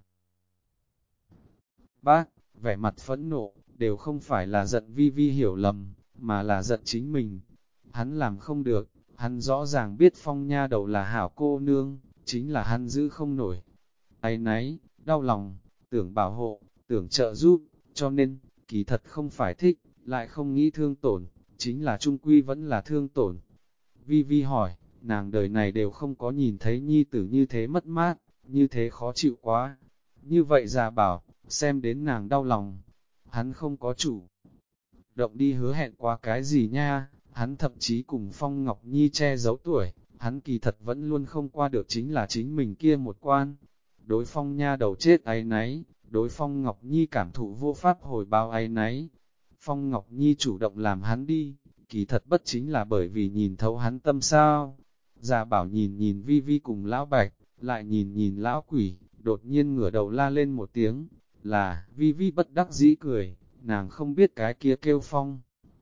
bác, vẻ mặt phẫn nộ, đều không phải là giận Vi hiểu lầm, mà là giận chính mình. Hắn làm không được, hắn rõ ràng biết Phong nha đầu là hảo cô nương, chính là hắn giữ không nổi. Áy náy, đau lòng, tưởng bảo hộ, tưởng trợ giúp, cho nên, kỳ thật không phải thích, lại không nghĩ thương tổn, chính là trung quy vẫn là thương tổn. Vi Vi hỏi, nàng đời này đều không có nhìn thấy nhi tử như thế mất mát, như thế khó chịu quá. Như vậy già bảo, xem đến nàng đau lòng, hắn không có chủ động đi hứa hẹn qua cái gì nha, hắn thậm chí cùng Phong Ngọc Nhi che giấu tuổi, hắn kỳ thật vẫn luôn không qua được chính là chính mình kia một quan. Đối Phong nha đầu chết áy náy, đối Phong Ngọc Nhi cảm thụ vô pháp hồi báo áy náy. Phong Ngọc Nhi chủ động làm hắn đi, kỳ thật bất chính là bởi vì nhìn thấu hắn tâm sao. Già bảo nhìn nhìn Vi Vi cùng lão bạch, lại nhìn nhìn lão quỷ, đột nhiên ngửa đầu la lên một tiếng, là Vi Vi bất đắc dĩ cười, nàng không biết cái kia kêu Phong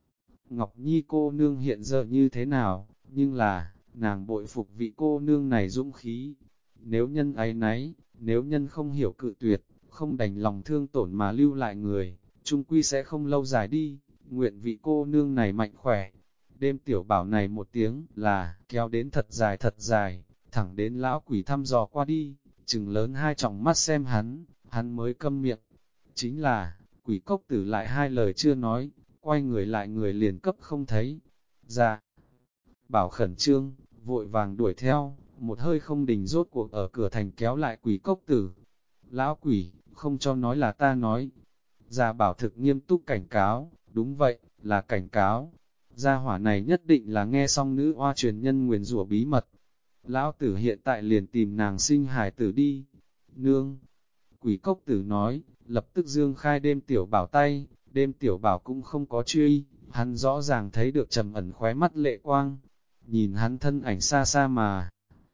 Ngọc Nhi cô nương hiện giờ như thế nào, nhưng là, nàng bội phục vị cô nương này dũng khí. Nếu nhân áy náy, nếu nhân không hiểu cự tuyệt, không đành lòng thương tổn mà lưu lại người, chung quy sẽ không lâu dài đi, nguyện vị cô nương này mạnh khỏe. Đêm tiểu bảo này một tiếng là kéo đến thật dài, thẳng đến lão quỷ thăm dò qua đi, chừng lớn hai tròng mắt xem hắn mới câm miệng. Chính là, quỷ cốc tử lại hai lời chưa nói, quay người lại người liền cấp không thấy. Dạ, bảo khẩn trương, vội vàng đuổi theo, một hơi không đình rốt cuộc ở cửa thành kéo lại quỷ cốc tử. Lão quỷ, không cho nói là ta nói. Gia bảo thực nghiêm túc cảnh cáo, đúng vậy, là cảnh cáo. Gia hỏa này nhất định là nghe xong nữ oa truyền nhân nguyền rủa bí mật. Lão tử hiện tại liền tìm nàng sinh hài tử đi. Nương, quỷ cốc tử nói, lập tức dương khai đêm tiểu bảo tay, đêm tiểu bảo cũng không có truy, hắn rõ ràng thấy được trầm ẩn khóe mắt lệ quang. Nhìn hắn thân ảnh xa xa mà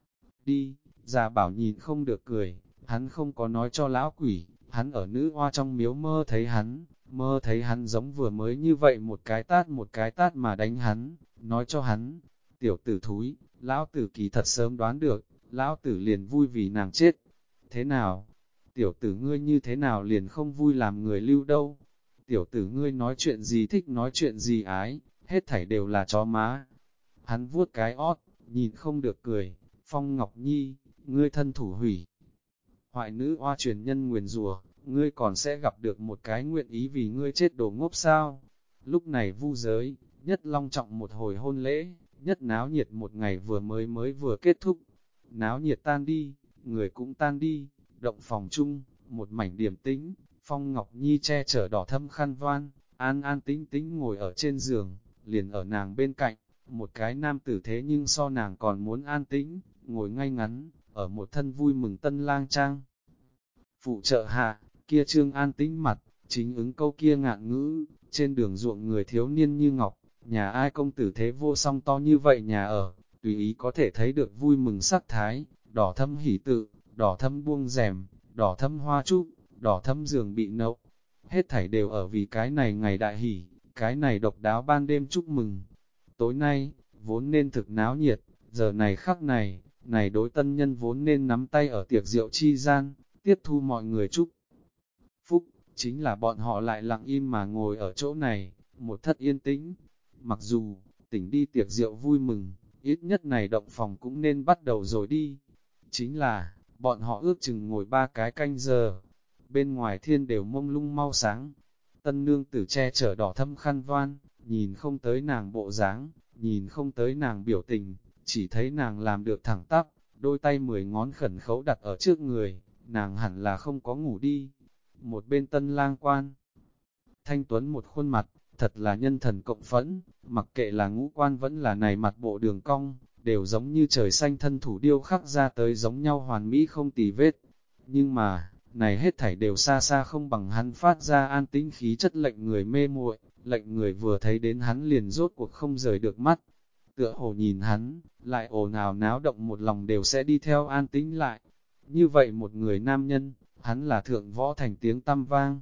đi, già bảo nhìn không được cười, hắn không có nói cho lão quỷ, hắn ở nữ hoa trong miếu mơ thấy hắn giống vừa mới như vậy một cái tát mà đánh hắn, nói cho hắn, tiểu tử thúi, lão tử kỳ thật sớm đoán được, lão tử liền vui vì nàng chết. Thế nào? Tiểu tử ngươi như thế nào liền không vui làm người lưu đâu? Tiểu tử ngươi nói chuyện gì thích nói chuyện gì ái, hết thảy đều là chó má. Hắn vuốt cái ót, nhìn không được cười, Phong Ngọc Nhi, ngươi thân thủ hủy. Hoại nữ oa truyền nhân nguyền rủa, ngươi còn sẽ gặp được một cái nguyện ý vì ngươi chết đồ ngốc sao. Lúc này vu giới, nhất long trọng một hồi hôn lễ, nhất náo nhiệt một ngày vừa kết thúc. Náo nhiệt tan đi, người cũng tan đi, động phòng chung, một mảnh điềm tĩnh, Phong Ngọc Nhi che chở đỏ thâm khăn voan, an an tĩnh tĩnh ngồi ở trên giường, liền ở nàng bên cạnh. Một cái nam tử thế nhưng so nàng còn muốn an tĩnh, ngồi ngay ngắn, ở một thân vui mừng tân lang trang. Phụ trợ hạ, kia trương an tĩnh mặt, chính ứng câu kia ngạn ngữ, trên đường ruộng người thiếu niên như ngọc, nhà ai công tử thế vô song to như vậy nhà ở, tùy ý có thể thấy được vui mừng sắc thái, đỏ thâm hỷ tự, đỏ thâm buông rèm, đỏ thâm hoa trúc, đỏ thâm giường bị nậu. Hết thảy đều ở vì cái này ngày đại hỷ, cái này độc đáo ban đêm chúc mừng. Tối nay, vốn nên thực náo nhiệt, giờ này khắc này, này đối tân nhân vốn nên nắm tay ở tiệc rượu chi gian, tiếp thu mọi người chúc phúc, chính là bọn họ lại lặng im mà ngồi ở chỗ này, một thất yên tĩnh. Mặc dù, tỉnh đi tiệc rượu vui mừng, ít nhất này động phòng cũng nên bắt đầu rồi đi. Chính là, bọn họ ước chừng ngồi 3 cái canh giờ, bên ngoài thiên đều mông lung mau sáng. Tân nương tử che chở đỏ thâm khăn voan, nhìn không tới nàng bộ dáng, nhìn không tới nàng biểu tình, chỉ thấy nàng làm được thẳng tắp, đôi tay 10 ngón khẩn khấu đặt ở trước người, nàng hẳn là không có ngủ đi. Một bên tân lang quan, thanh tuấn một khuôn mặt, thật là nhân thần cộng phẫn, mặc kệ là ngũ quan vẫn là này mặt bộ đường cong, đều giống như trời xanh thân thủ điêu khắc ra tới giống nhau hoàn mỹ không tì vết. Nhưng mà, này hết thảy đều xa xa không bằng hắn phát ra an tĩnh khí chất lệnh người mê muội, lệnh người vừa thấy đến hắn liền rốt cuộc không rời được mắt. Tựa hồ nhìn hắn, lại ồn ào náo động một lòng đều sẽ đi theo an tĩnh lại. Như vậy một người nam nhân, hắn là thượng võ thành tiếng tăm vang.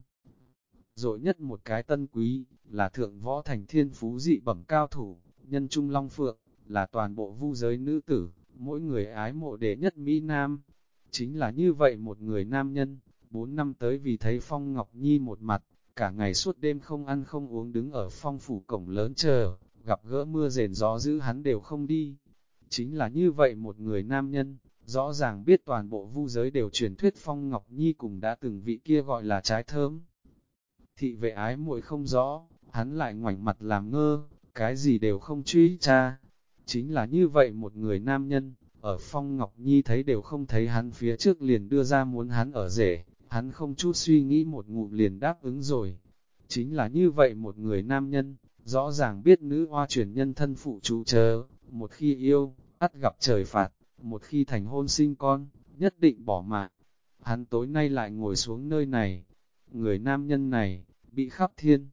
Rồi nhất một cái tân quý, là thượng võ thành thiên phú dị bẩm cao thủ, nhân trung long phượng, là toàn bộ vu giới nữ tử, mỗi người ái mộ đệ nhất Mỹ Nam. Chính là như vậy một người nam nhân, 4 năm tới vì thấy Phong Ngọc Nhi một mặt, cả ngày suốt đêm không ăn không uống đứng ở phong phủ cổng lớn chờ, gặp gỡ mưa rền gió dữ hắn đều không đi. Chính là như vậy một người nam nhân, rõ ràng biết toàn bộ vu giới đều truyền thuyết Phong Ngọc Nhi cùng đã từng vị kia gọi là trái thơm. Thị vệ ái muội không rõ, hắn lại ngoảnh mặt làm ngơ, cái gì đều không truy tra. Chính là như vậy một người nam nhân, ở Phong Ngọc Nhi thấy đều không thấy hắn phía trước liền đưa ra muốn hắn ở rể, hắn không chút suy nghĩ một ngụm liền đáp ứng rồi. Chính là như vậy một người nam nhân, rõ ràng biết nữ hoa truyền nhân thân phụ chú chớ, một khi yêu, ắt gặp trời phạt, một khi thành hôn sinh con, nhất định bỏ mạng. Hắn tối nay lại ngồi xuống nơi này, người nam nhân này, bị khắp thiên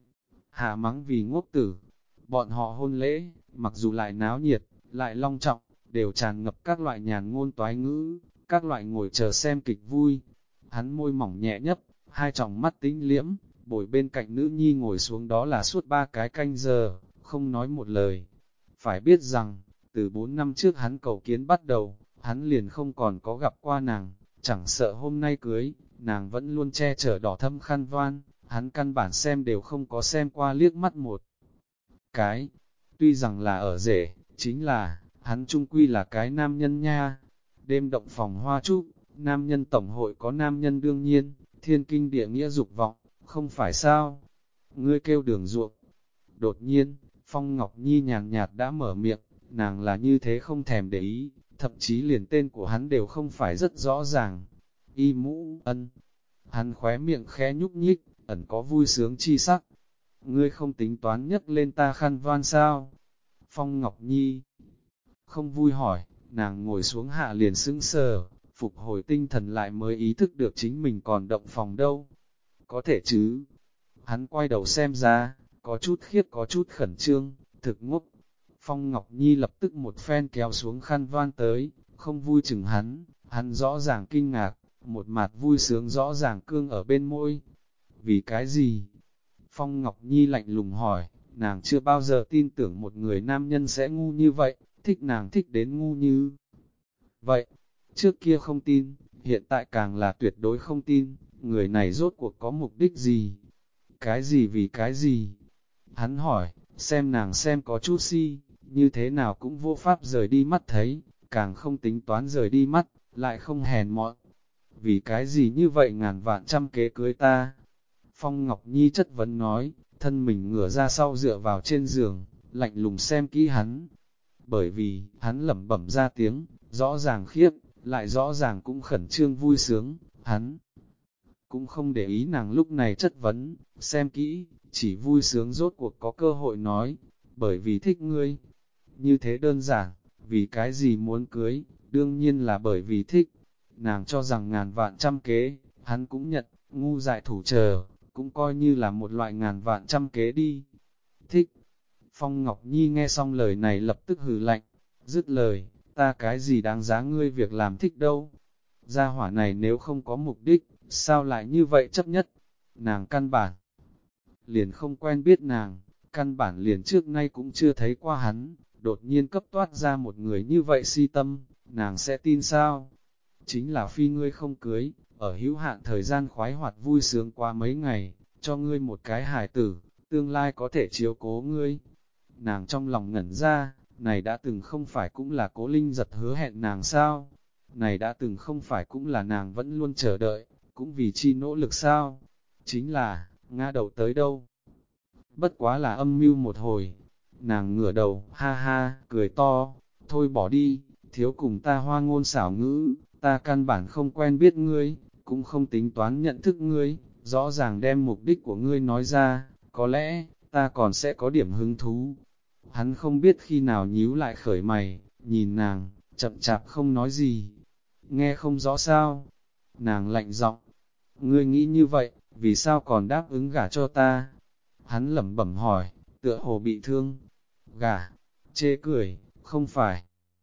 hạ mắng vì ngốc tử. Bọn họ hôn lễ, mặc dù lại náo nhiệt, lại long trọng, đều tràn ngập các loại nhàn ngôn toái ngữ, các loại ngồi chờ xem kịch vui. Hắn môi mỏng nhẹ nhấp, hai tròng mắt tĩnh liễm, bồi bên cạnh nữ nhi ngồi xuống đó là suốt 3 cái canh giờ, không nói một lời. Phải biết rằng, từ 4 năm trước hắn cầu kiến bắt đầu, hắn liền không còn có gặp qua nàng, chẳng sợ hôm nay cưới, nàng vẫn luôn che chở đỏ thâm khăn voan, hắn căn bản xem đều không có xem qua liếc mắt một cái. Tuy rằng là ở rể, chính là, hắn chung quy là cái nam nhân nha. Đêm động phòng hoa trúc, nam nhân tổng hội có nam nhân đương nhiên, thiên kinh địa nghĩa dục vọng, không phải sao? Ngươi kêu đường ruộng. Đột nhiên, Phong Ngọc Nhi nhàn nhạt đã mở miệng, nàng là như thế không thèm để ý, thậm chí liền tên của hắn đều không phải rất rõ ràng. Y Mũ Ân. Hắn khóe miệng khẽ nhúc nhích, ẩn có vui sướng chi sắc. Ngươi không tính toán nhấc lên ta khăn voan sao? Phong Ngọc Nhi không vui hỏi, nàng ngồi xuống hạ liền sững sờ, phục hồi tinh thần lại mới ý thức được chính mình còn động phòng đâu. Có thể chứ? Hắn quay đầu xem ra, có chút khiếp có chút khẩn trương, thực ngốc. Phong Ngọc Nhi lập tức một phen kéo xuống khăn voan tới, không vui chừng hắn rõ ràng kinh ngạc, một mặt vui sướng rõ ràng cương ở bên môi. Vì cái gì? Phong Ngọc Nhi lạnh lùng hỏi, nàng chưa bao giờ tin tưởng một người nam nhân sẽ ngu như vậy, thích nàng thích đến ngu như vậy. Trước kia không tin, hiện tại càng là tuyệt đối không tin, người này rốt cuộc có mục đích gì? Cái gì vì cái gì? Hắn hỏi, xem nàng xem có chút si, như thế nào cũng vô pháp rời đi mắt thấy, càng không tính toán rời đi mắt, lại không hèn mọn. Vì cái gì như vậy ngàn vạn trăm kế cưới ta? Phong Ngọc Nhi chất vấn nói, thân mình ngửa ra sau dựa vào trên giường, lạnh lùng xem kỹ hắn. Bởi vì, hắn lẩm bẩm ra tiếng, rõ ràng khiếp, lại rõ ràng cũng khẩn trương vui sướng, hắn cũng không để ý nàng lúc này chất vấn, xem kỹ, chỉ vui sướng rốt cuộc có cơ hội nói, bởi vì thích ngươi. Như thế đơn giản, vì cái gì muốn cưới, đương nhiên là bởi vì thích. Nàng cho rằng ngàn vạn trăm kế, hắn cũng nhận, ngu dại thủ chờ, cũng coi như là một loại ngàn vạn trăm kế đi. Thích. Phong Ngọc Nhi nghe xong lời này lập tức hừ lạnh, dứt lời, ta cái gì đáng giá ngươi việc làm thích đâu. Gia hỏa này nếu không có mục đích, sao lại như vậy chấp nhất? Nàng căn bản liền không quen biết nàng, căn bản liền trước nay cũng chưa thấy qua hắn, đột nhiên cấp toát ra một người như vậy si tâm, nàng sẽ tin sao? Chính là phi ngươi không cưới, ở hữu hạn thời gian khoái hoạt vui sướng qua mấy ngày, cho ngươi một cái hài tử, tương lai có thể chiếu cố ngươi. Nàng trong lòng ngẩn ra, này đã từng không phải cũng là Cố Linh Giật hứa hẹn nàng sao? Này đã từng không phải cũng là nàng vẫn luôn chờ đợi, cũng vì chi nỗ lực sao? Chính là, ngã đầu tới đâu? Bất quá là âm mưu một hồi. Nàng ngửa đầu, ha ha, cười to, thôi bỏ đi, thiếu cùng ta hoa ngôn xảo ngữ, ta căn bản không quen biết ngươi, cũng không tính toán nhận thức ngươi, rõ ràng đem mục đích của ngươi nói ra, có lẽ, ta còn sẽ có điểm hứng thú. Hắn không biết khi nào nhíu lại khởi mày, nhìn nàng, chậm chạp không nói gì. Nghe không rõ sao? Nàng lạnh giọng, ngươi nghĩ như vậy, vì sao còn đáp ứng gả cho ta? Hắn lẩm bẩm hỏi, tựa hồ bị thương. Gả, chê cười, không phải.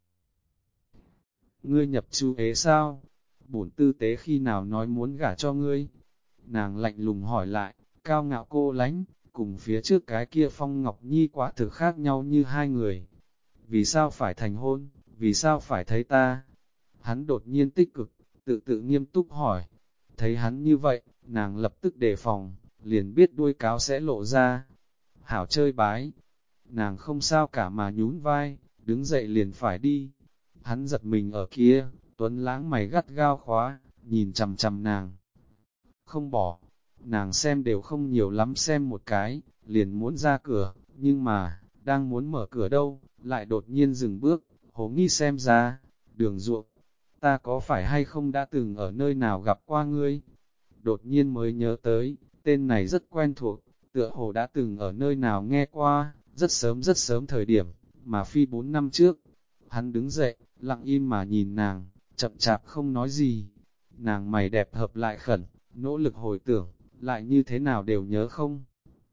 Ngươi nhập chú ế sao? Bổn tư tế khi nào nói muốn gả cho ngươi? Nàng lạnh lùng hỏi lại, cao ngạo cô lánh, cùng phía trước cái kia Phong Ngọc Nhi quả thực khác nhau như hai người. Vì sao phải thành hôn? Vì sao phải thấy ta? Hắn đột nhiên tích cực, tự nghiêm túc hỏi. Thấy hắn như vậy, nàng lập tức đề phòng, liền biết đuôi cáo sẽ lộ ra. Hảo chơi bái. Nàng không sao cả mà nhún vai, đứng dậy liền phải đi. Hắn giật mình ở kia, tuấn lãng mày gắt gao khóa, nhìn chằm chằm nàng. Không bỏ, nàng xem đều không nhiều lắm xem một cái, liền muốn ra cửa, nhưng mà, đang muốn mở cửa đâu, lại đột nhiên dừng bước, Hồ Nghi xem ra, Đường Ruộng, ta có phải hay không đã từng ở nơi nào gặp qua ngươi? Đột nhiên mới nhớ tới, tên này rất quen thuộc, tựa hồ đã từng ở nơi nào nghe qua, rất sớm thời điểm, mà phi 4 năm trước. Hắn đứng dậy, lặng im mà nhìn nàng, chậm chạp không nói gì. Nàng mày đẹp hợp lại khẩn, nỗ lực hồi tưởng, lại như thế nào đều nhớ không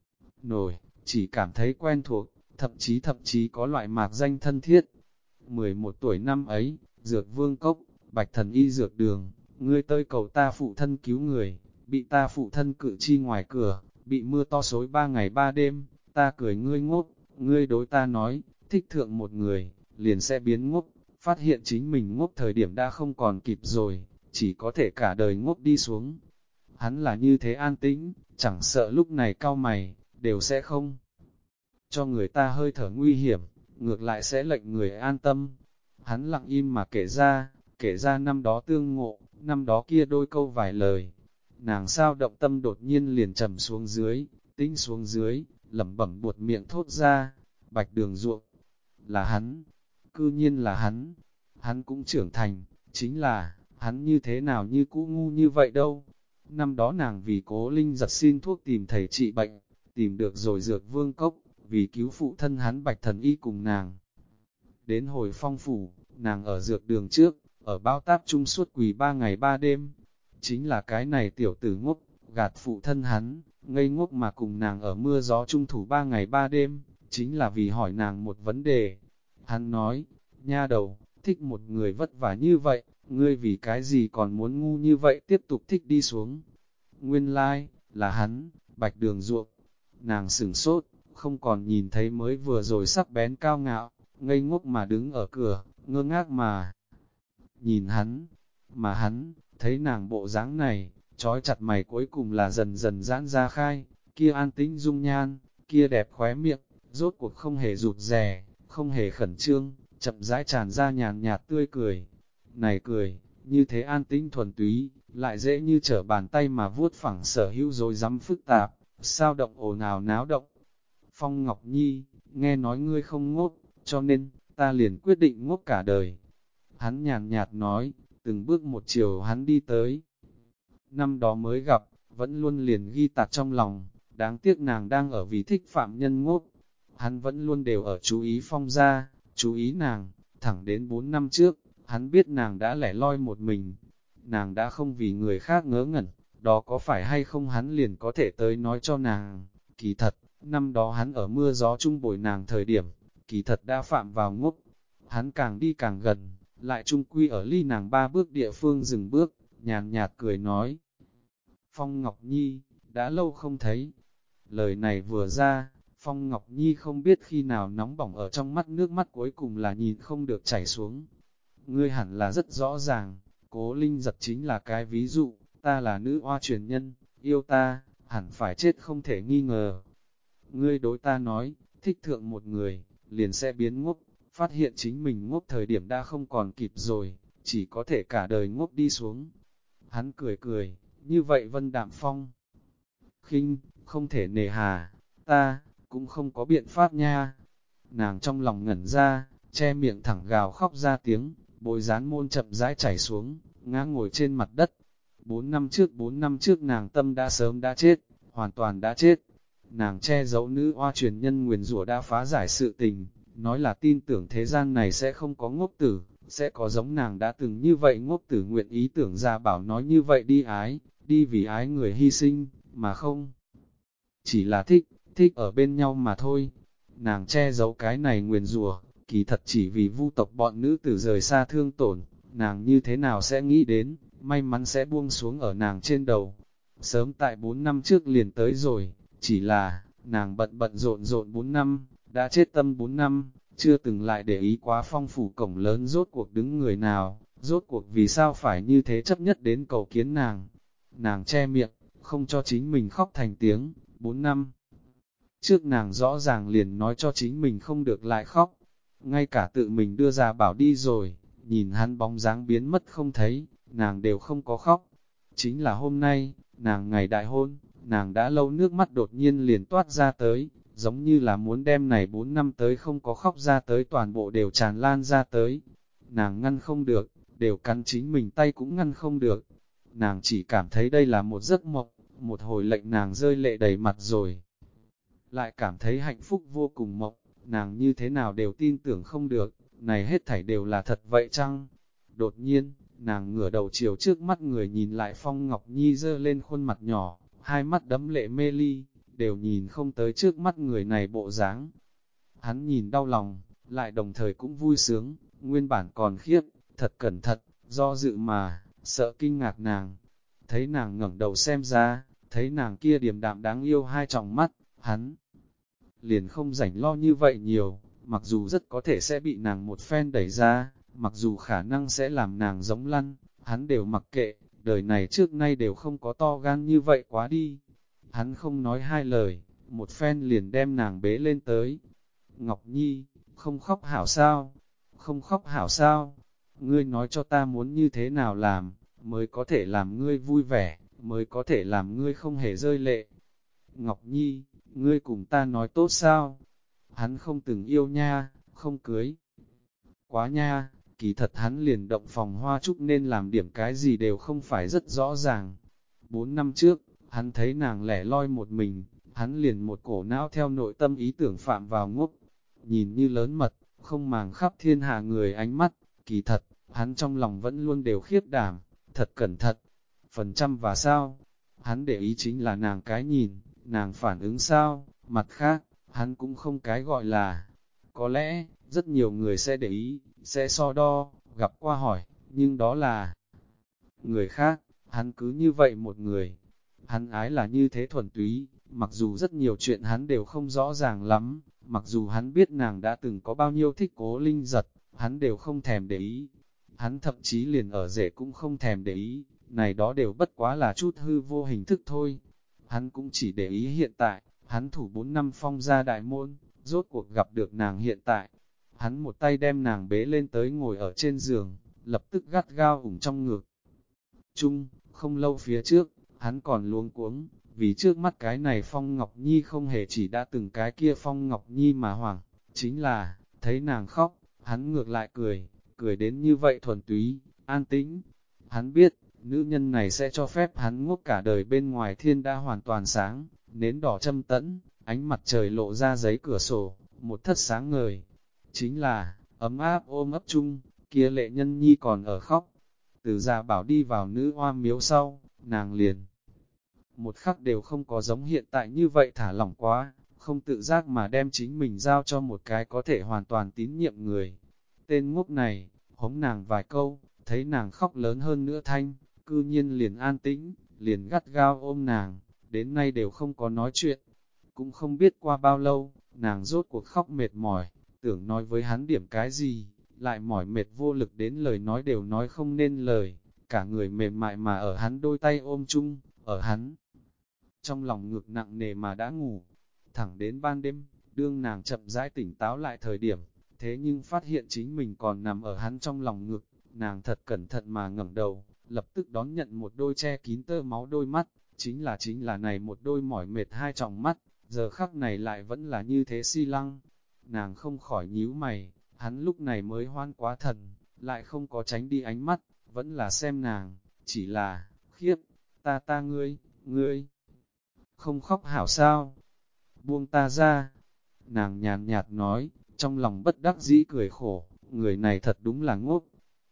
nổi, chỉ cảm thấy quen thuộc, thậm chí có loại mạc danh thân thiết. 11 tuổi năm ấy, Dược Vương Cốc, Bạch Thần Y dược đường, ngươi tới cầu ta phụ thân cứu người, bị ta phụ thân cự chi ngoài cửa, bị mưa to xối 3 ngày 3 đêm, ta cười ngươi ngốc, ngươi đối ta nói, thích thượng một người, liền sẽ biến ngốc, phát hiện chính mình ngốc thời điểm đã không còn kịp rồi, chỉ có thể cả đời ngốc đi xuống. Hắn là như thế an tĩnh, chẳng sợ lúc này cau mày, đều sẽ không cho người ta hơi thở nguy hiểm, ngược lại sẽ lệnh người an tâm. Hắn lặng im mà kể ra năm đó tương ngộ, năm đó kia đôi câu vài lời. Nàng sao động tâm đột nhiên liền trầm xuống dưới, tĩnh xuống dưới, lẩm bẩm buột miệng thốt ra, Bạch Đường Ruộng, là hắn, cư nhiên là hắn cũng trưởng thành, chính là, hắn như thế nào như cũ ngu như vậy đâu. Năm đó nàng vì Cố Linh giật xin thuốc tìm thầy trị bệnh, tìm được rồi Dược Vương Cốc, vì cứu phụ thân hắn Bạch Thần Y cùng nàng. Đến hồi Phong phủ, nàng ở dược đường trước, ở bao táp chung suốt quỳ 3 ngày 3 đêm. Chính là cái này tiểu tử ngốc, gạt phụ thân hắn, ngây ngốc mà cùng nàng ở mưa gió chung thủ 3 ngày 3 đêm, chính là vì hỏi nàng một vấn đề. Hắn nói, nha đầu, thích một người vất vả như vậy, ngươi vì cái gì còn muốn ngu như vậy tiếp tục thích đi xuống. Nguyên lai, là hắn, Bạch Đường Ruộng. Nàng sửng sốt, không còn nhìn thấy mới vừa rồi sắc bén cao ngạo, ngây ngốc mà đứng ở cửa, ngơ ngác mà nhìn hắn, mà hắn, thấy nàng bộ dáng này, trói chặt mày cuối cùng là dần dần giãn ra khai, kia an tĩnh dung nhan, kia đẹp khóe miệng, rốt cuộc không hề rụt rè, không hề khẩn trương, chậm rãi tràn ra nhàn nhạt tươi cười. Này cười, như thế an tĩnh thuần túy, lại dễ như trở bàn tay mà vuốt phẳng sở hữu rối rắm phức tạp, sao động ồn ào náo động. Phong Ngọc Nhi, nghe nói ngươi không ngốc, cho nên, ta liền quyết định ngốc cả đời. Hắn nhàn nhạt nói, từng bước một chiều hắn đi tới. Năm đó mới gặp, vẫn luôn liền ghi tạc trong lòng, đáng tiếc nàng đang ở vì thích phạm nhân ngốc. Hắn vẫn luôn đều ở chú ý Phong gia, chú ý nàng, thẳng đến 4 năm trước, hắn biết nàng đã lẻ loi một mình. Nàng đã không vì người khác ngớ ngẩn, đó có phải hay không hắn liền có thể tới nói cho nàng. Kỳ thật, năm đó hắn ở mưa gió chung bồi nàng thời điểm, kỳ thật đã phạm vào ngốc. Hắn càng đi càng gần, lại chung quy ở ly nàng 3 bước địa phương dừng bước, nhàn nhạt cười nói. Phong Ngọc Nhi, đã lâu không thấy. Lời này vừa ra, Phong Ngọc Nhi không biết khi nào nóng bỏng ở trong mắt, nước mắt cuối cùng là nhìn không được chảy xuống. Ngươi hẳn là rất rõ ràng, Cố Linh giật chính là cái ví dụ, ta là nữ oa truyền nhân, yêu ta, hẳn phải chết không thể nghi ngờ. Ngươi đối ta nói, thích thượng một người, liền sẽ biến ngốc, phát hiện chính mình ngốc thời điểm đã không còn kịp rồi, chỉ có thể cả đời ngốc đi xuống. Hắn cười cười, như vậy Vân Đạm Phong khinh, không thể nề hà, ta, cũng không có biện pháp nha. Nàng trong lòng ngẩn ra, che miệng thẳng gào khóc ra tiếng, bối rán môn chậm rãi chảy xuống, ngã ngồi trên mặt đất. 4 năm trước nàng tâm đã sớm đã chết, hoàn toàn đã chết. Nàng che giấu nữ oa truyền nhân nguyền rủa đã phá giải sự tình, nói là tin tưởng thế gian này sẽ không có ngốc tử, sẽ có giống nàng đã từng như vậy ngốc tử nguyện ý tưởng ra bảo nói như vậy đi ái, đi vì ái người hy sinh, mà không. Chỉ là thích ở bên nhau mà thôi. Nàng che giấu cái này nguyền rủa, kỳ thật chỉ vì vu tộc bọn nữ tử rời xa thương tổn, nàng như thế nào sẽ nghĩ đến, may mắn sẽ buông xuống ở nàng trên đầu. Sớm tại 4 năm trước liền tới rồi, chỉ là, nàng bận rộn 4 năm, đã chết tâm 4 năm, chưa từng lại để ý quá Phong phủ cổng lớn rốt cuộc đứng người nào, rốt cuộc vì sao phải như thế chấp nhất đến cầu kiến nàng. Nàng che miệng, không cho chính mình khóc thành tiếng, 4 năm. Trước nàng rõ ràng liền nói cho chính mình không được lại khóc, ngay cả tự mình đưa ra bảo đi rồi, Nhìn hắn bóng dáng biến mất không thấy, nàng đều không có khóc. Chính là hôm nay, nàng ngày đại hôn, nàng đã lâu nước mắt đột nhiên liền toát ra tới, giống như là muốn đem này 4 năm tới không có khóc ra tới toàn bộ đều tràn lan ra tới. Nàng ngăn không được, đều cắn chính mình tay cũng ngăn không được. Nàng chỉ cảm thấy đây là một giấc mộng, một hồi lệnh nàng rơi lệ đầy mặt rồi. Lại cảm thấy hạnh phúc vô cùng mộng, nàng như thế nào đều tin tưởng không được, này hết thảy đều là thật vậy chăng? Đột nhiên, nàng ngửa đầu chiều trước mắt người nhìn lại Phong Ngọc Nhi dơ lên khuôn mặt nhỏ, hai mắt đẫm lệ mê ly, đều nhìn không tới trước mắt người này bộ dáng. Hắn nhìn đau lòng, lại đồng thời cũng vui sướng, nguyên bản còn khiếp, thật cẩn thận, do dự mà, sợ kinh ngạc nàng. Thấy nàng ngẩng đầu xem ra, thấy nàng kia điềm đạm đáng yêu hai tròng mắt, hắn liền không rảnh lo như vậy nhiều, mặc dù rất có thể sẽ bị nàng một phen đẩy ra, mặc dù khả năng sẽ làm nàng giống lăn, hắn đều mặc kệ, đời này trước nay đều không có to gan như vậy quá đi. Hắn không nói hai lời, một phen liền đem nàng bế lên tới. Ngọc Nhi, không khóc hảo sao? Không khóc hảo sao? Ngươi nói cho ta muốn như thế nào làm, mới có thể làm ngươi vui vẻ, mới có thể làm ngươi không hề rơi lệ. Ngọc Nhi, ngươi cùng ta nói tốt sao? Hắn không từng yêu nha, không cưới. Quá nha, kỳ thật hắn liền động phòng hoa trúc nên làm điểm cái gì đều không phải rất rõ ràng. 4 năm trước, hắn thấy nàng lẻ loi một mình, hắn liền một cổ não theo nội tâm ý tưởng phạm vào ngốc. Nhìn như lớn mật, không màng khắp thiên hạ người ánh mắt, kỳ thật, hắn trong lòng vẫn luôn đều khiếp đảm, thật cẩn thận. Phần trăm và sao? Hắn để ý chính là nàng cái nhìn, nàng phản ứng sao, mặt khác, hắn cũng không cái gọi là. Có lẽ, rất nhiều người sẽ để ý, sẽ so đo, gặp qua hỏi, nhưng đó là người khác, hắn cứ như vậy một người. Hắn ái là như thế thuần túy, mặc dù rất nhiều chuyện hắn đều không rõ ràng lắm, mặc dù hắn biết nàng đã từng có bao nhiêu thích Cố Linh Giật, hắn đều không thèm để ý. Hắn thậm chí liền ở rể cũng không thèm để ý, này đó đều bất quá là chút hư vô hình thức thôi. Hắn cũng chỉ để ý hiện tại, hắn thủ 4 năm Phong ra đại môn, rốt cuộc gặp được nàng hiện tại. Hắn một tay đem nàng bế lên tới ngồi ở trên giường, lập tức gắt gao ủng trong ngực. Chung, không lâu phía trước, hắn còn luống cuống, vì trước mắt cái này Phong Ngọc Nhi không hề chỉ đã từng cái kia Phong Ngọc Nhi mà hoảng, chính là, thấy nàng khóc, hắn ngược lại cười, cười đến như vậy thuần túy, an tĩnh. Hắn biết, nữ nhân này sẽ cho phép hắn ngốc cả đời bên ngoài thiên đã hoàn toàn sáng, nến đỏ châm tẫn, ánh mặt trời lộ ra giấy cửa sổ, một thất sáng ngời. Chính là, ấm áp ôm ấp chung, kia Lệ Nhân Nhi còn ở khóc. Từ Gia Bảo đi vào nữ hoa miếu sau, nàng liền. Một khắc đều không có giống hiện tại như vậy thả lỏng quá, không tự giác mà đem chính mình giao cho một cái có thể hoàn toàn tín nhiệm người. Tên ngốc này, hống nàng vài câu, thấy nàng khóc lớn hơn nữa thanh, cư nhiên liền an tĩnh, liền gắt gao ôm nàng, đến nay đều không có nói chuyện. Cũng không biết qua bao lâu, nàng rốt cuộc khóc mệt mỏi, tưởng nói với hắn điểm cái gì, lại mỏi mệt vô lực đến lời nói đều nói không nên lời, cả người mềm mại mà ở hắn đôi tay ôm chung, ở hắn. Trong lòng ngực nặng nề mà đã ngủ, thẳng đến ban đêm, đương nàng chậm rãi tỉnh táo lại thời điểm, thế nhưng phát hiện chính mình còn nằm ở hắn trong lòng ngực, nàng thật cẩn thận mà ngẩng đầu, lập tức đón nhận một đôi che kín tơ máu đôi mắt, chính là này một đôi mỏi mệt hai tròng mắt, giờ khắc này lại vẫn là như thế si lăng. Nàng không khỏi nhíu mày, hắn lúc này mới hoan quá thần, lại không có tránh đi ánh mắt, vẫn là xem nàng, chỉ là, khiếp, ta ngươi, không khóc hảo sao, buông ta ra. Nàng nhàn nhạt nói, trong lòng bất đắc dĩ cười khổ, người này thật đúng là ngốc,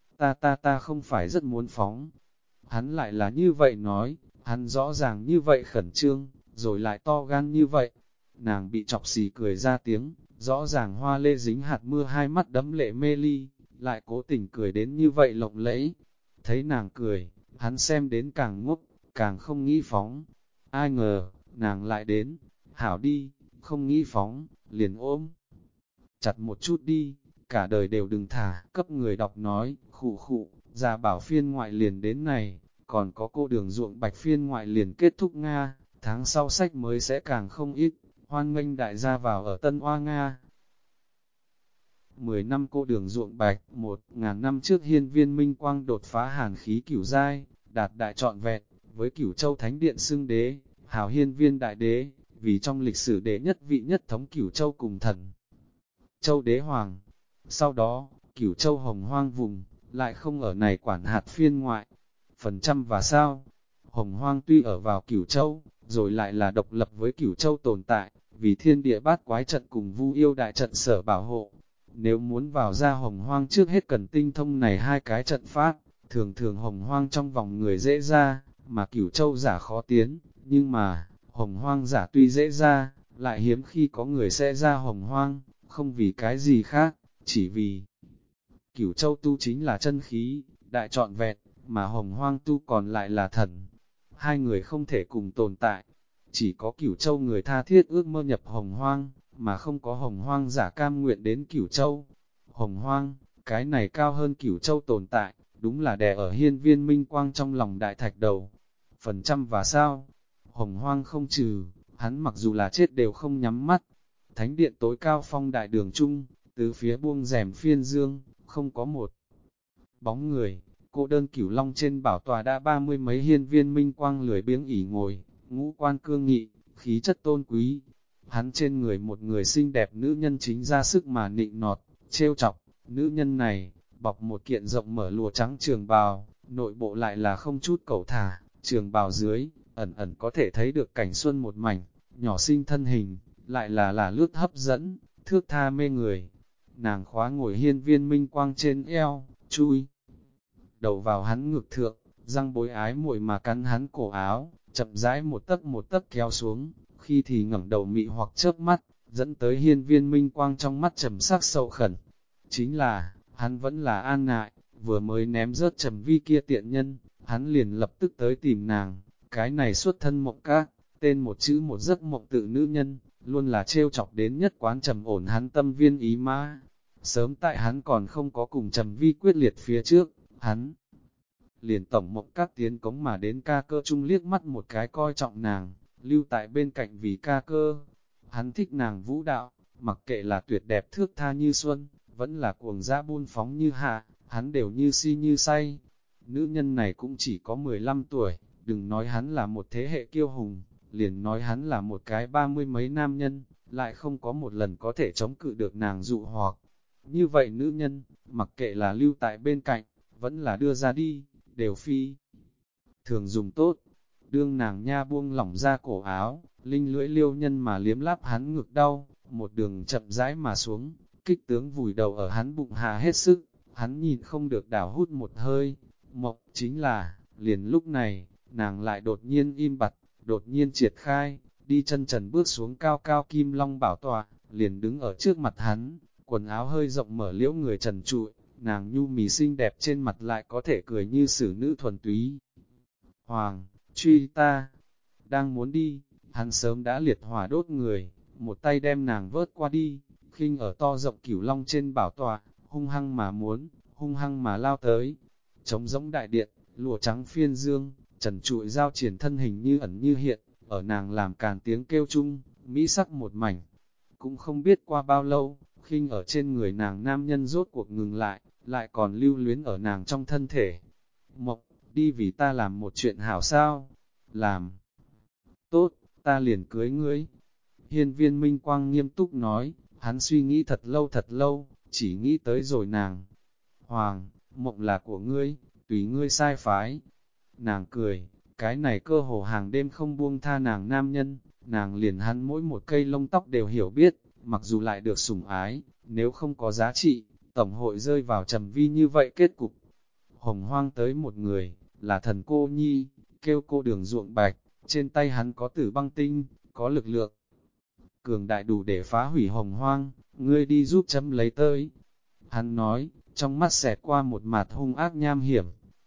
ta không phải rất muốn phóng. Hắn lại là như vậy nói, hắn rõ ràng như vậy khẩn trương, rồi lại to gan như vậy. Nàng bị chọc xì cười ra tiếng, rõ ràng hoa lê dính hạt mưa hai mắt đấm lệ mê ly, lại cố tình cười đến như vậy lộng lẫy. Thấy nàng cười, hắn xem đến càng ngốc, càng không nghĩ phóng. Ai ngờ, nàng lại đến, hảo đi, không nghĩ phóng, liền ôm. Chặt một chút đi, cả đời đều đừng thả, cấp người đọc nói, khụ khụ, Gia Bảo phiên ngoại liền đến này, còn có cô đường ruộng bạch phiên ngoại liền kết thúc Nga, tháng sau sách mới sẽ càng không ít, hoan nghênh đại gia vào ở Tân Oa Nga. 10 năm cô đường ruộng bạch, 1.000 năm trước hiên viên minh quang đột phá hàn khí cửu giai, đạt đại trọn vẹn, với Cửu Châu Thánh Điện xưng đế, hào hiên viên đại đế, vì trong lịch sử đệ nhất vị nhất thống Cửu Châu cùng thần Châu đế hoàng. Sau đó, Cửu Châu hồng hoang vùng, lại không ở này quản hạt phiên ngoại. Phần trăm và sao? Hồng hoang tuy ở vào Cửu Châu, rồi lại là độc lập với Cửu Châu tồn tại, vì thiên địa bát quái trận cùng Vu yêu đại trận sở bảo hộ. Nếu muốn vào ra hồng hoang trước hết cần tinh thông này hai cái trận pháp, thường thường hồng hoang trong vòng người dễ ra, mà Cửu Châu giả khó tiến, nhưng mà, hồng hoang giả tuy dễ ra, lại hiếm khi có người sẽ ra hồng hoang, không vì cái gì khác, chỉ vì Cửu Châu tu chính là chân khí, đại trọn vẹn, mà hồng hoang tu còn lại là thần. Hai người không thể cùng tồn tại, chỉ có Cửu Châu người tha thiết ước mơ nhập hồng hoang, mà không có hồng hoang giả cam nguyện đến Cửu Châu. Hồng hoang, cái này cao hơn Cửu Châu tồn tại, đúng là đè ở hiên viên minh quang trong lòng đại thạch đầu. Phần trăm và sao? Hồng hoang không trừ, hắn mặc dù là chết đều không nhắm mắt. Thánh điện tối cao phong đại đường trung, từ phía buông rèm phiên dương, không có một bóng người. Cô đơn Cửu Long trên bảo tòa đã 30 mấy hiên viên minh quang lười biếng ỉ ngồi, ngũ quan cương nghị, khí chất tôn quý. Hắn trên người một người xinh đẹp nữ nhân chính ra sức mà nịnh nọt, trêu chọc. Nữ nhân này, bọc một kiện rộng mở lụa trắng trường bào, nội bộ lại là không chút cẩu thả, trường bào dưới, ẩn ẩn có thể thấy được cảnh xuân một mảnh, nhỏ xinh thân hình, lại là lướt hấp dẫn, thước tha mê người. Nàng khóa ngồi hiên viên minh quang trên eo, chui đầu vào hắn ngực thượng, răng bối ái muội mà cắn hắn cổ áo, chậm rãi một tấc kéo xuống, khi thì ngẩng đầu mị hoặc chớp mắt, dẫn tới hiên viên minh quang trong mắt trầm sắc sậu khẩn. Chính là, hắn vẫn là an nại, vừa mới ném rớt Trầm Vi kia tiện nhân, hắn liền lập tức tới tìm nàng, cái này xuất thân mộng các, tên một chữ một giấc mộng tự nữ nhân, luôn là trêu chọc đến nhất quán trầm ổn hắn tâm viên ý mã. Sớm tại hắn còn không có cùng Trầm Vi quyết liệt phía trước, hắn liền tổng mộng các tiến cống mà đến ca cơ chung liếc mắt một cái coi trọng nàng, lưu tại bên cạnh vì ca cơ. Hắn thích nàng vũ đạo, mặc kệ là tuyệt đẹp thước tha như xuân, vẫn là cuồng dã buôn phóng như hạ, hắn đều như si như say. Nữ nhân này cũng chỉ có 15 tuổi, đừng nói hắn là một thế hệ kiêu hùng, liền nói hắn là một cái 30 mấy nam nhân, lại không có một lần có thể chống cự được nàng dụ hoặc. Như vậy nữ nhân, mặc kệ là lưu tại bên cạnh, vẫn là đưa ra đi, đều phi. Thường dùng tốt, đương nàng nha buông lỏng ra cổ áo, linh lưỡi liêu nhân mà liếm láp hắn ngực đau, một đường chậm rãi mà xuống, kích tướng vùi đầu ở hắn bụng hạ hết sức, hắn nhìn không được đảo hút một hơi. Mộng chính là, liền lúc này, nàng lại đột nhiên im bặt, đột nhiên triệt khai, đi chân trần bước xuống cao cao kim long bảo tọa, liền đứng ở trước mặt hắn, quần áo hơi rộng mở liễu người trần trụi, nàng nhu mì xinh đẹp trên mặt lại có thể cười như xử nữ thuần túy. Hoàng, truy ta, đang muốn đi, hắn sớm đã liệt hỏa đốt người, một tay đem nàng vớt qua đi, khinh ở to rộng Cửu Long trên bảo tọa, hung hăng mà muốn, hung hăng mà lao tới. Trống rỗng đại điện, lụa trắng phiên dương, trần trụi giao triển thân hình như ẩn như hiện, ở nàng làm càn tiếng kêu chung, mỹ sắc một mảnh. Cũng không biết qua bao lâu, khinh ở trên người nàng nam nhân rốt cuộc ngừng lại còn lưu luyến ở nàng trong thân thể. Mộng, đi vì ta làm một chuyện hảo sao? Làm tốt, ta liền cưới ngươi. Hiên viên minh quang nghiêm túc nói, hắn suy nghĩ thật lâu, chỉ nghĩ tới rồi nàng. Hoàng, mộng là của ngươi, tùy ngươi sai phái. Nàng cười, cái này cơ hồ hàng đêm không buông tha nàng nam nhân, nàng liền hắn mỗi một cây lông tóc đều hiểu biết, mặc dù lại được sủng ái, nếu không có giá trị, tổng hội rơi vào Trầm Vi như vậy kết cục. Hồng hoang tới một người, là thần cô nhi, kêu cô đường ruộng bạch, trên tay hắn có tử băng tinh, có lực lượng cường đại đủ để phá hủy hồng hoang, ngươi đi giúp chấm lấy tới. Hắn nói, trong mắt xẹt qua một mặt hung ác nham hiểm.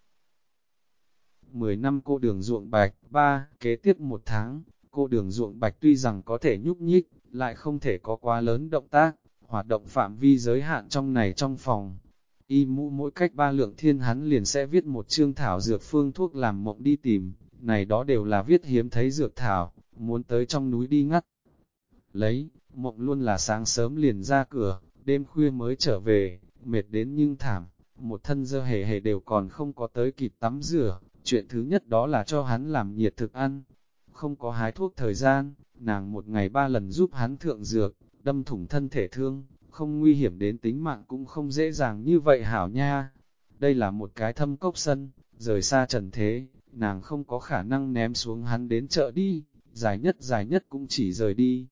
10 năm cô đường ruộng bạch, 3, kế tiếp một tháng, cô đường ruộng bạch tuy rằng có thể nhúc nhích, lại không thể có quá lớn động tác, hoạt động phạm vi giới hạn trong này trong phòng. Y mũ mỗi cách 3 lượng thiên hắn liền sẽ viết một chương thảo dược phương thuốc làm mộng đi tìm, này đó đều là viết hiếm thấy dược thảo, muốn tới trong núi đi ngắt. Lấy, mộng luôn là sáng sớm liền ra cửa, đêm khuya mới trở về, mệt đến nhưng thảm, một thân dơ hề hề đều còn không có tới kịp tắm rửa, chuyện thứ nhất đó là cho hắn làm nhiệt thực ăn. Không có hái thuốc thời gian, nàng một ngày 3 lần giúp hắn thượng dược, đâm thủng thân thể thương, không nguy hiểm đến tính mạng cũng không dễ dàng như vậy hảo nha. Đây là một cái thâm cốc sân, rời xa trần thế, nàng không có khả năng ném xuống hắn đến chợ đi, dài nhất cũng chỉ rời đi.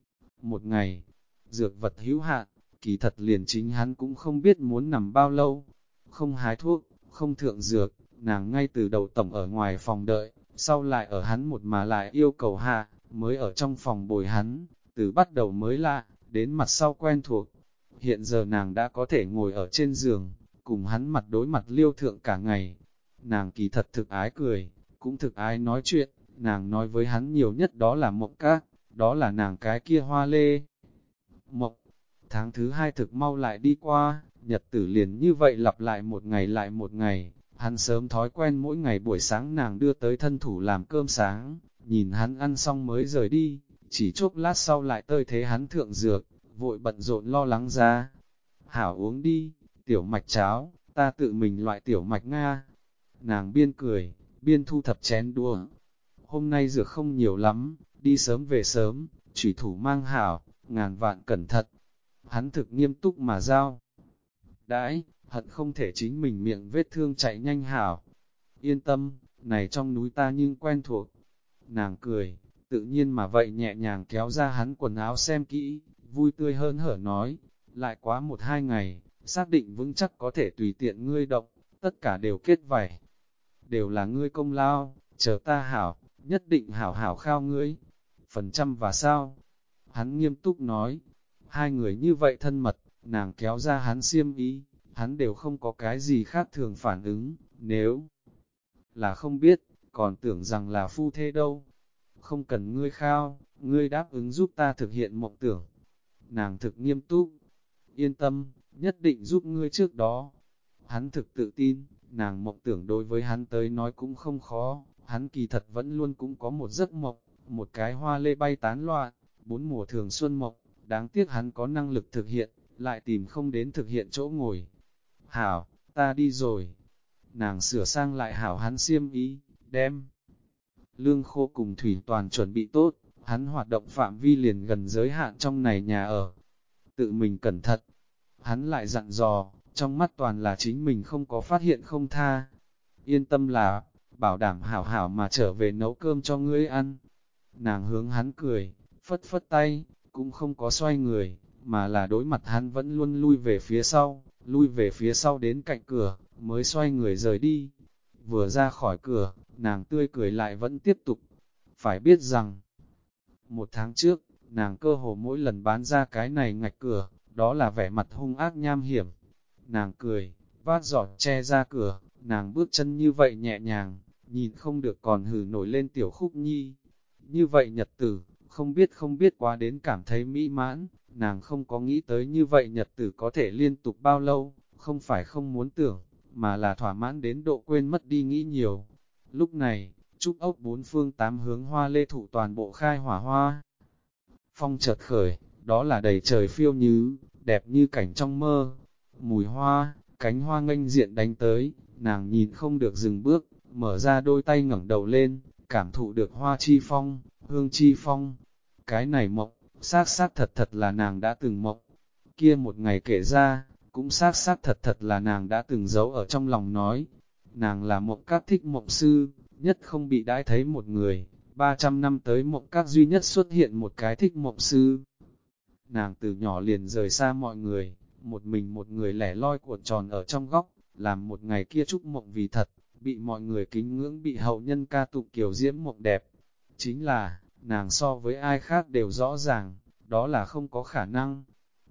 Một ngày, dược vật hữu hạn, kỳ thật liền chính hắn cũng không biết muốn nằm bao lâu. Không hái thuốc, không thượng dược, nàng ngay từ đầu tổng ở ngoài phòng đợi, sau lại ở hắn một mà lại yêu cầu hạ, mới ở trong phòng bồi hắn, từ bắt đầu mới lạ, đến mặt sau quen thuộc. Hiện giờ nàng đã có thể ngồi ở trên giường, cùng hắn mặt đối mặt liêu thượng cả ngày. Nàng kỳ thật thực ái cười, cũng thực ái nói chuyện, nàng nói với hắn nhiều nhất đó là mộng các, đó là nàng cái kia hoa lê. Mộng, tháng thứ 2 thực mau lại đi qua, nhật tử liền như vậy lặp lại một ngày, hắn sớm thói quen mỗi ngày buổi sáng nàng đưa tới thân thủ làm cơm sáng, nhìn hắn ăn xong mới rời đi, chỉ chốc lát sau lại tơi thế hắn thượng dược, vội bận rộn lo lắng ra. Hảo uống đi, tiểu mạch cháo, ta tự mình loại tiểu mạch Nga. Nàng biên cười, biên thu thập chén đũa. Hôm nay dược không nhiều lắm, đi sớm về sớm, chủy thủ mang hảo, ngàn vạn cẩn thận. Hắn thực nghiêm túc mà giao. Đãi, hận không thể chính mình miệng vết thương chạy nhanh hảo. Yên tâm, này trong núi ta nhưng quen thuộc. Nàng cười, tự nhiên mà vậy nhẹ nhàng kéo ra hắn quần áo xem kỹ, vui tươi hơn hở nói, lại quá 1-2 ngày, xác định vững chắc có thể tùy tiện ngươi động, tất cả đều kết vảy. Đều là ngươi công lao, chờ ta hảo, nhất định hảo hảo khao ngươi. Phần trăm và sao? Hắn nghiêm túc nói, hai người như vậy thân mật, nàng kéo ra hắn xiêm ý, hắn đều không có cái gì khác thường phản ứng, nếu là không biết, còn tưởng rằng là phu thê đâu. Không cần ngươi khao, ngươi đáp ứng giúp ta thực hiện mộng tưởng. Nàng thực nghiêm túc, yên tâm, nhất định giúp ngươi trước đó. Hắn thực tự tin, nàng mộng tưởng đối với hắn tới nói cũng không khó, hắn kỳ thật vẫn luôn cũng có một giấc mộng, một cái hoa lê bay tán loạn, 4 mùa thường xuân mộng, đáng tiếc hắn có năng lực thực hiện, lại tìm không đến thực hiện chỗ ngồi. Hảo, ta đi rồi. Nàng sửa sang lại hảo hắn xiêm ý, đem lương khô cùng thủy toàn chuẩn bị tốt, hắn hoạt động phạm vi liền gần giới hạn trong này nhà ở. Tự mình cẩn thận, hắn lại dặn dò, trong mắt toàn là chính mình không có phát hiện không tha. Yên tâm là, bảo đảm hảo hảo mà trở về nấu cơm cho ngươi ăn. Nàng hướng hắn cười, phất phất tay, cũng không có xoay người, mà là đối mặt hắn vẫn luôn lui về phía sau đến cạnh cửa, mới xoay người rời đi. Vừa ra khỏi cửa, nàng tươi cười lại vẫn tiếp tục. Phải biết rằng, 1 tháng trước, nàng cơ hồ mỗi lần bán ra cái này ngạch cửa, đó là vẻ mặt hung ác nham hiểm. Nàng cười, vác giỏ che ra cửa, nàng bước chân như vậy nhẹ nhàng, nhìn không được còn hừ nổi lên tiểu khúc nhi. Như vậy nhật tử, không biết quá đến cảm thấy mỹ mãn, nàng không có nghĩ tới như vậy nhật tử có thể liên tục bao lâu, không phải không muốn tưởng, mà là thỏa mãn đến độ quên mất đi nghĩ nhiều. Lúc này, trúc ốc 4 phương 8 hướng hoa lê thụ toàn bộ khai hỏa hoa. Phong chợt khởi, đó là đầy trời phiêu nhứ, đẹp như cảnh trong mơ. Mùi hoa, cánh hoa nghênh diện đánh tới, nàng nhìn không được dừng bước, mở ra đôi tay ngẩng đầu lên, cảm thụ được hoa chi phong, hương chi phong. Cái này mộng, xác thật thật là nàng đã từng mộng. Kia một ngày kể ra, cũng xác thật thật là nàng đã từng giấu ở trong lòng nói. Nàng là mộng các thích mộng sư, nhất không bị đãi thấy một người, 300 năm tới mộng các duy nhất xuất hiện một cái thích mộng sư. Nàng từ nhỏ liền rời xa mọi người, một người lẻ loi cuộn tròn ở trong góc, làm một ngày kia chúc mộng vì thật, bị mọi người kính ngưỡng, bị hậu nhân ca tụng kiều diễm mộng đẹp. Chính là, nàng so với ai khác đều rõ ràng, đó là không có khả năng.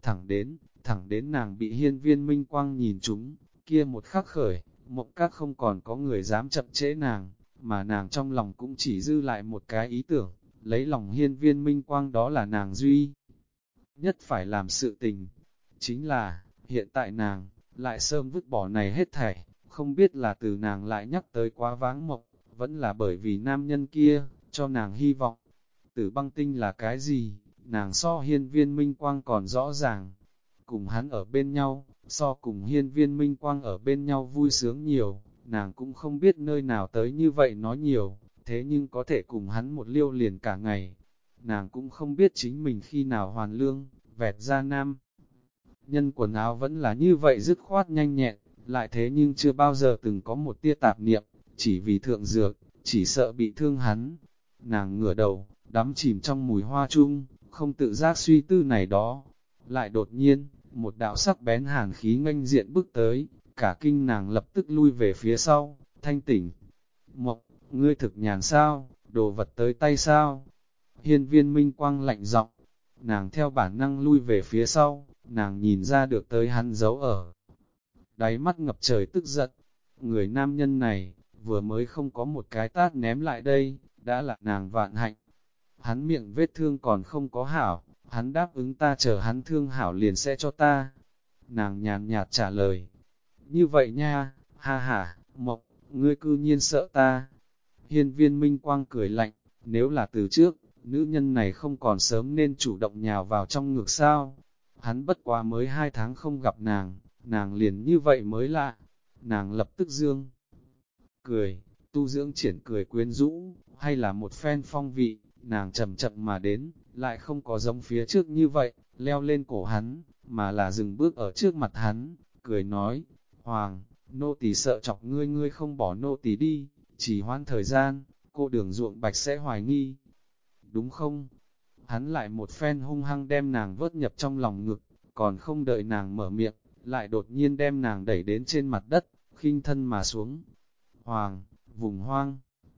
Thẳng đến nàng bị hiên viên minh quang nhìn trúng, kia một khắc khởi, mộng các không còn có người dám chậm trễ nàng, mà nàng trong lòng cũng chỉ dư lại một cái ý tưởng, lấy lòng hiên viên minh quang, đó là nàng duy nhất phải làm sự tình. Chính là, hiện tại nàng, lại sớm vứt bỏ này hết thảy, không biết là từ nàng lại nhắc tới quá váng mộng, vẫn là bởi vì nam nhân kia, cho nàng hy vọng. Tử băng tinh là cái gì, nàng so hiên viên minh quang còn rõ ràng. cùng hắn ở bên nhau, so cùng hiên viên minh quang ở bên nhau vui sướng nhiều, nàng cũng không biết nơi nào tới như vậy nói nhiều, thế nhưng có thể cùng hắn một liêu liền cả ngày. Nàng cũng không biết chính mình khi nào hoàn lương, vẹt ra nam. Nhân quần áo vẫn là như vậy dứt khoát nhanh nhẹn, lại thế nhưng chưa bao giờ từng có một tia tạp niệm, chỉ vì thượng dược, chỉ sợ bị thương hắn. Nàng ngửa đầu, đắm chìm trong mùi hoa chung, không tự giác suy tư này đó. Lại đột nhiên, một đạo sắc bén hàn khí nghênh diện bước tới, cả kinh nàng lập tức lui về phía sau, thanh tỉnh. Mộc, ngươi thực nhàn sao, đồ vật tới tay sao? Hiên viên minh quang lạnh giọng, nàng theo bản năng lui về phía sau, nàng nhìn ra được tới hắn giấu ở. Đáy mắt ngập trời tức giận, người nam nhân này, vừa mới không có một cái tát ném lại đây, đã là nàng vạn hạnh. Hắn miệng vết thương còn không có hảo, hắn đáp ứng ta chờ hắn thương hảo liền sẽ cho ta. Nàng nhàn nhạt trả lời, như vậy nha, ha ha, Mộc, ngươi cư nhiên sợ ta. Hiên viên minh quang cười lạnh, nếu là từ trước, nữ nhân này không còn sớm nên chủ động nhào vào trong ngực sao. Hắn bất quá mới 2 tháng không gặp nàng liền như vậy mới lạ. Nàng lập tức dương. Cười, tu dưỡng triển cười quyến rũ, hay là một phen phong vị, nàng chậm chậm mà đến, lại không có giống phía trước như vậy, leo lên cổ hắn, mà là dừng bước ở trước mặt hắn, cười nói, Hoàng, nô tỳ sợ chọc ngươi, ngươi không bỏ nô tỳ đi, chỉ hoãn thời gian, cô Đường Ruộng Bạch sẽ hoài nghi. Đúng không? Hắn lại một phen hung hăng đem nàng vớt nhập trong lòng ngực, còn không đợi nàng mở miệng, lại đột nhiên đem nàng đẩy đến trên mặt đất, khinh thân mà xuống. Hoàng, vùng hoang.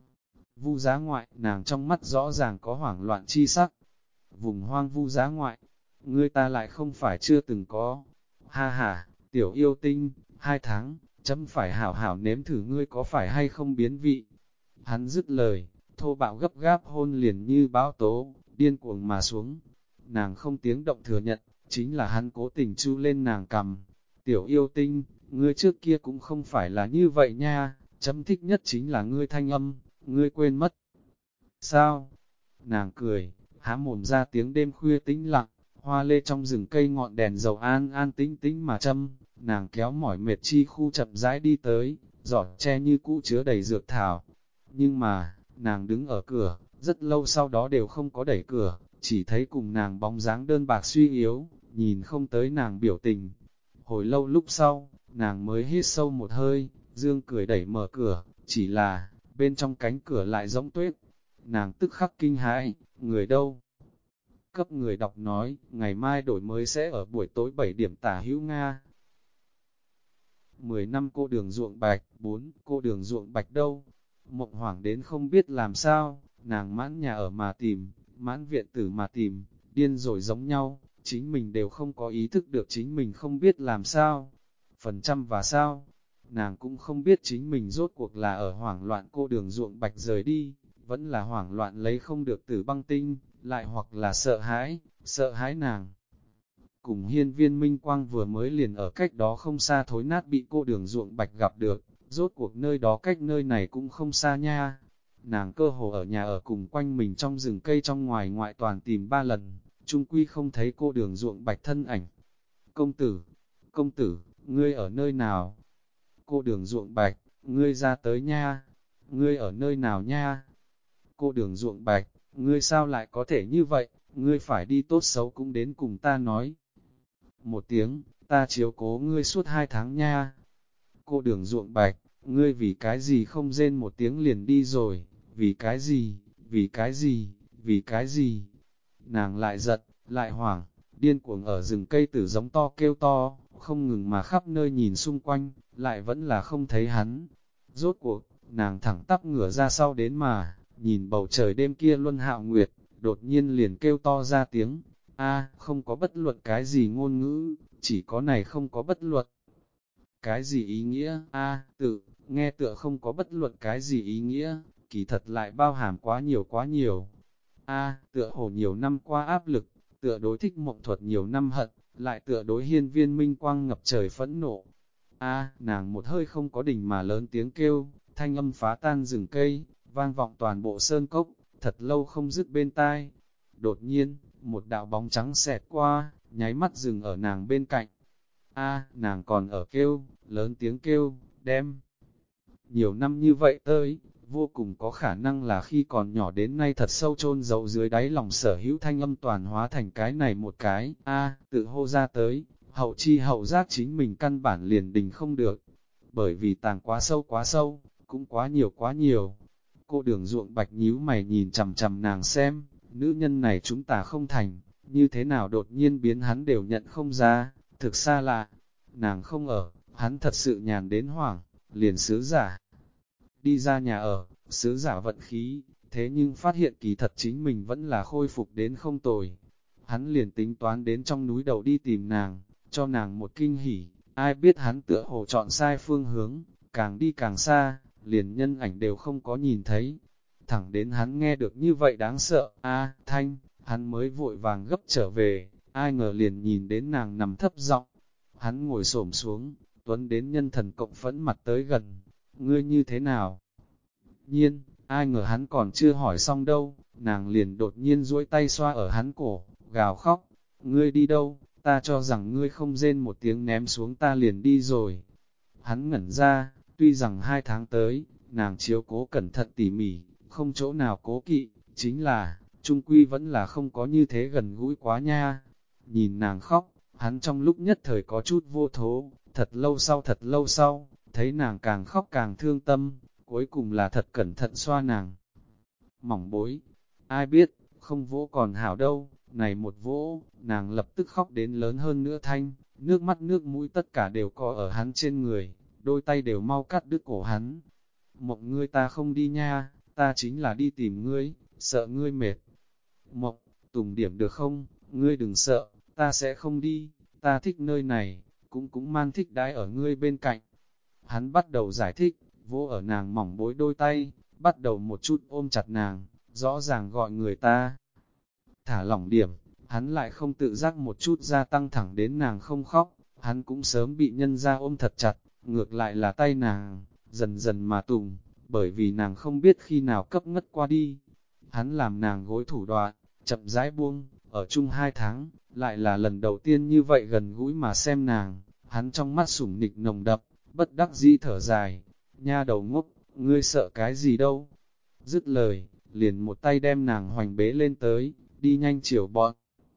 Vu giá ngoại, nàng trong mắt rõ ràng có hoảng loạn chi sắc. Vùng hoang vu giá ngoại, ngươi ta lại không phải chưa từng có. Ha ha, tiểu yêu tinh, 2 tháng, chấm phải hảo hảo nếm thử ngươi có phải hay không biến vị. Hắn dứt lời, thô bạo gấp gáp hôn liền như bão tố, điên cuồng mà xuống. Nàng không tiếng động thừa nhận, chính là hắn cố tình chu lên nàng cầm. Tiểu yêu tinh, ngươi trước kia cũng không phải là như vậy nha, chấm thích nhất chính là ngươi thanh âm, ngươi quên mất. Sao? Nàng cười, há mồm ra tiếng đêm khuya tĩnh lặng, hoa lê trong rừng cây ngọn đèn dầu an an tĩnh tĩnh mà châm, nàng kéo mỏi mệt chi khu chậm rãi đi tới, giỏ tre như cũ chứa đầy dược thảo. Nhưng mà, nàng đứng ở cửa, rất lâu sau đó đều không có đẩy cửa, chỉ thấy cùng nàng bóng dáng đơn bạc suy yếu, nhìn không tới nàng biểu tình. Hồi lâu lúc sau, nàng mới hít sâu một hơi, dương cười đẩy mở cửa, chỉ là, bên trong cánh cửa lại rỗng tuếch. Nàng tức khắc kinh hãi, người đâu? Cấp người đọc nói, ngày mai đổi mới sẽ ở buổi tối 7 điểm tả hữu Nga. 10 năm cô Đường Ruộng Bạch, 4, cô Đường Ruộng Bạch đâu? Mộng hoảng đến không biết làm sao, nàng mãn nhà ở mà tìm, mãn viện tử mà tìm, điên rồi giống nhau, chính mình đều không có ý thức được chính mình không biết làm sao. Phần trăm và sao? Nàng cũng không biết chính mình rốt cuộc là ở hoảng loạn cô Đường Ruộng Bạch rời đi, vẫn là hoảng loạn lấy không được Tử Băng Tinh, lại hoặc là sợ hãi nàng. Cùng hiên viên minh quang vừa mới liền ở cách đó không xa thối nát bị cô Đường Ruộng Bạch gặp được, rốt cuộc nơi đó cách nơi này cũng không xa nha. Nàng cơ hồ ở nhà ở cùng quanh mình trong rừng cây trong ngoài ngoại toàn tìm 3 lần, chung quy không thấy cô Đường Ruộng Bạch thân ảnh. Công tử, ngươi ở nơi nào? Cô Đường Ruộng Bạch, ngươi ra tới nha, ngươi ở nơi nào nha? Cô Đường Ruộng Bạch, ngươi sao lại có thể như vậy, ngươi phải đi tốt xấu cũng đến cùng ta nói. Một tiếng, ta chiếu cố ngươi suốt 2 tháng nha. Cô Đường Ruộng Bạch, ngươi vì cái gì không rên một tiếng liền đi rồi, vì cái gì, vì cái gì, vì cái gì? Nàng lại giật, lại hoảng, điên cuồng ở rừng cây tử giống to kêu to, không ngừng mà khắp nơi nhìn xung quanh, lại vẫn là không thấy hắn. Rốt cuộc, nàng thẳng tắp ngửa ra sau đến mà, nhìn bầu trời đêm kia luân hạo nguyệt, đột nhiên liền kêu to ra tiếng, không có bất luận cái gì ngôn ngữ, chỉ có này không có bất luận. Cái gì ý nghĩa, nghe tựa không có bất luận cái gì ý nghĩa, kỳ thật lại bao hàm quá nhiều quá nhiều. Tựa hồ nhiều năm qua áp lực, tựa đối thích mộng thuật nhiều năm hận, lại tựa đối hiên viên minh quang ngập trời phẫn nộ. Nàng một hơi không có đỉnh mà lớn tiếng kêu, thanh âm phá tan rừng cây, vang vọng toàn bộ sơn cốc, thật lâu không dứt bên tai. Đột nhiên, một đạo bóng trắng xẹt qua, nháy mắt dừng ở nàng bên cạnh. Nàng còn ở kêu, lớn tiếng kêu, đem. Nhiều năm như vậy tới, vô cùng có khả năng là khi còn nhỏ đến nay thật sâu chôn giấu dưới đáy lòng sở hữu thanh âm toàn hóa thành cái này một cái, tự hô ra tới, hậu chi hậu giác chính mình căn bản liền đình không được, bởi vì tàng quá sâu, cũng quá nhiều. Cô Đường Ruộng Bạch nhíu mày nhìn chằm chằm nàng xem, nữ nhân này chúng ta không thành, như thế nào đột nhiên biến hắn đều nhận không ra, thực xa lạ, nàng không ở, hắn thật sự nhàn đến hoảng, liền sứ giả. Đi ra nhà ở, sứ giả vận khí, thế nhưng phát hiện kỳ thật chính mình vẫn là khôi phục đến không tồi. Hắn liền tính toán đến trong núi đầu đi tìm nàng, cho nàng một kinh hỉ, ai biết hắn tựa hồ chọn sai phương hướng, càng đi càng xa, liền nhân ảnh đều không có nhìn thấy. Thẳng đến hắn nghe được như vậy đáng sợ, Thanh, hắn mới vội vàng gấp trở về, ai ngờ liền nhìn đến nàng nằm thấp giọng. Hắn ngồi xổm xuống, tuấn đến nhân thần cộng phẫn mặt tới gần, ngươi như thế nào? Nhiên, ai ngờ hắn còn chưa hỏi xong đâu, nàng liền đột nhiên duỗi tay xoa ở hắn cổ, gào khóc, ngươi đi đâu, ta cho rằng ngươi không rên một tiếng ném xuống ta liền đi rồi. Hắn ngẩn ra, tuy rằng 2 tháng tới, nàng chiếu cố cẩn thận tỉ mỉ, không chỗ nào cố kỵ, chính là, trung quy vẫn là không có như thế gần gũi quá nha. Nhìn nàng khóc, hắn trong lúc nhất thời có chút vô thố, thật lâu sau, thấy nàng càng khóc càng thương tâm, cuối cùng là thật cẩn thận xoa nàng. Mỏng bối, ai biết, không vỗ còn hảo đâu, này một vỗ, nàng lập tức khóc đến lớn hơn nữa thanh, nước mắt nước mũi tất cả đều có ở hắn trên người, đôi tay đều mau cắt đứt cổ hắn. Mộng ngươi ta không đi nha, ta chính là đi tìm ngươi, sợ ngươi mệt. Mộng, tùng điểm được không, ngươi đừng sợ, ta sẽ không đi, ta thích nơi này, cũng man thích đãi ở ngươi bên cạnh. Hắn bắt đầu giải thích, vỗ ở nàng mỏng bối đôi tay, bắt đầu một chút ôm chặt nàng, rõ ràng gọi người ta. Thả lỏng điểm, hắn lại không tự giác một chút gia tăng thẳng đến nàng không khóc, hắn cũng sớm bị nhân ra ôm thật chặt, ngược lại là tay nàng, dần dần mà tùng, bởi vì nàng không biết khi nào cấp ngất qua đi. Hắn làm nàng gối thủ đoạn, chậm rãi buông, ở chung 2 tháng, lại là lần đầu tiên như vậy gần gũi mà xem nàng, hắn trong mắt sủng nịch nồng đậm, bất đắc dĩ thở dài, nha đầu ngốc, ngươi sợ cái gì đâu. Dứt lời, liền một tay đem nàng hoành bế lên tới, đi nhanh chiều bọn.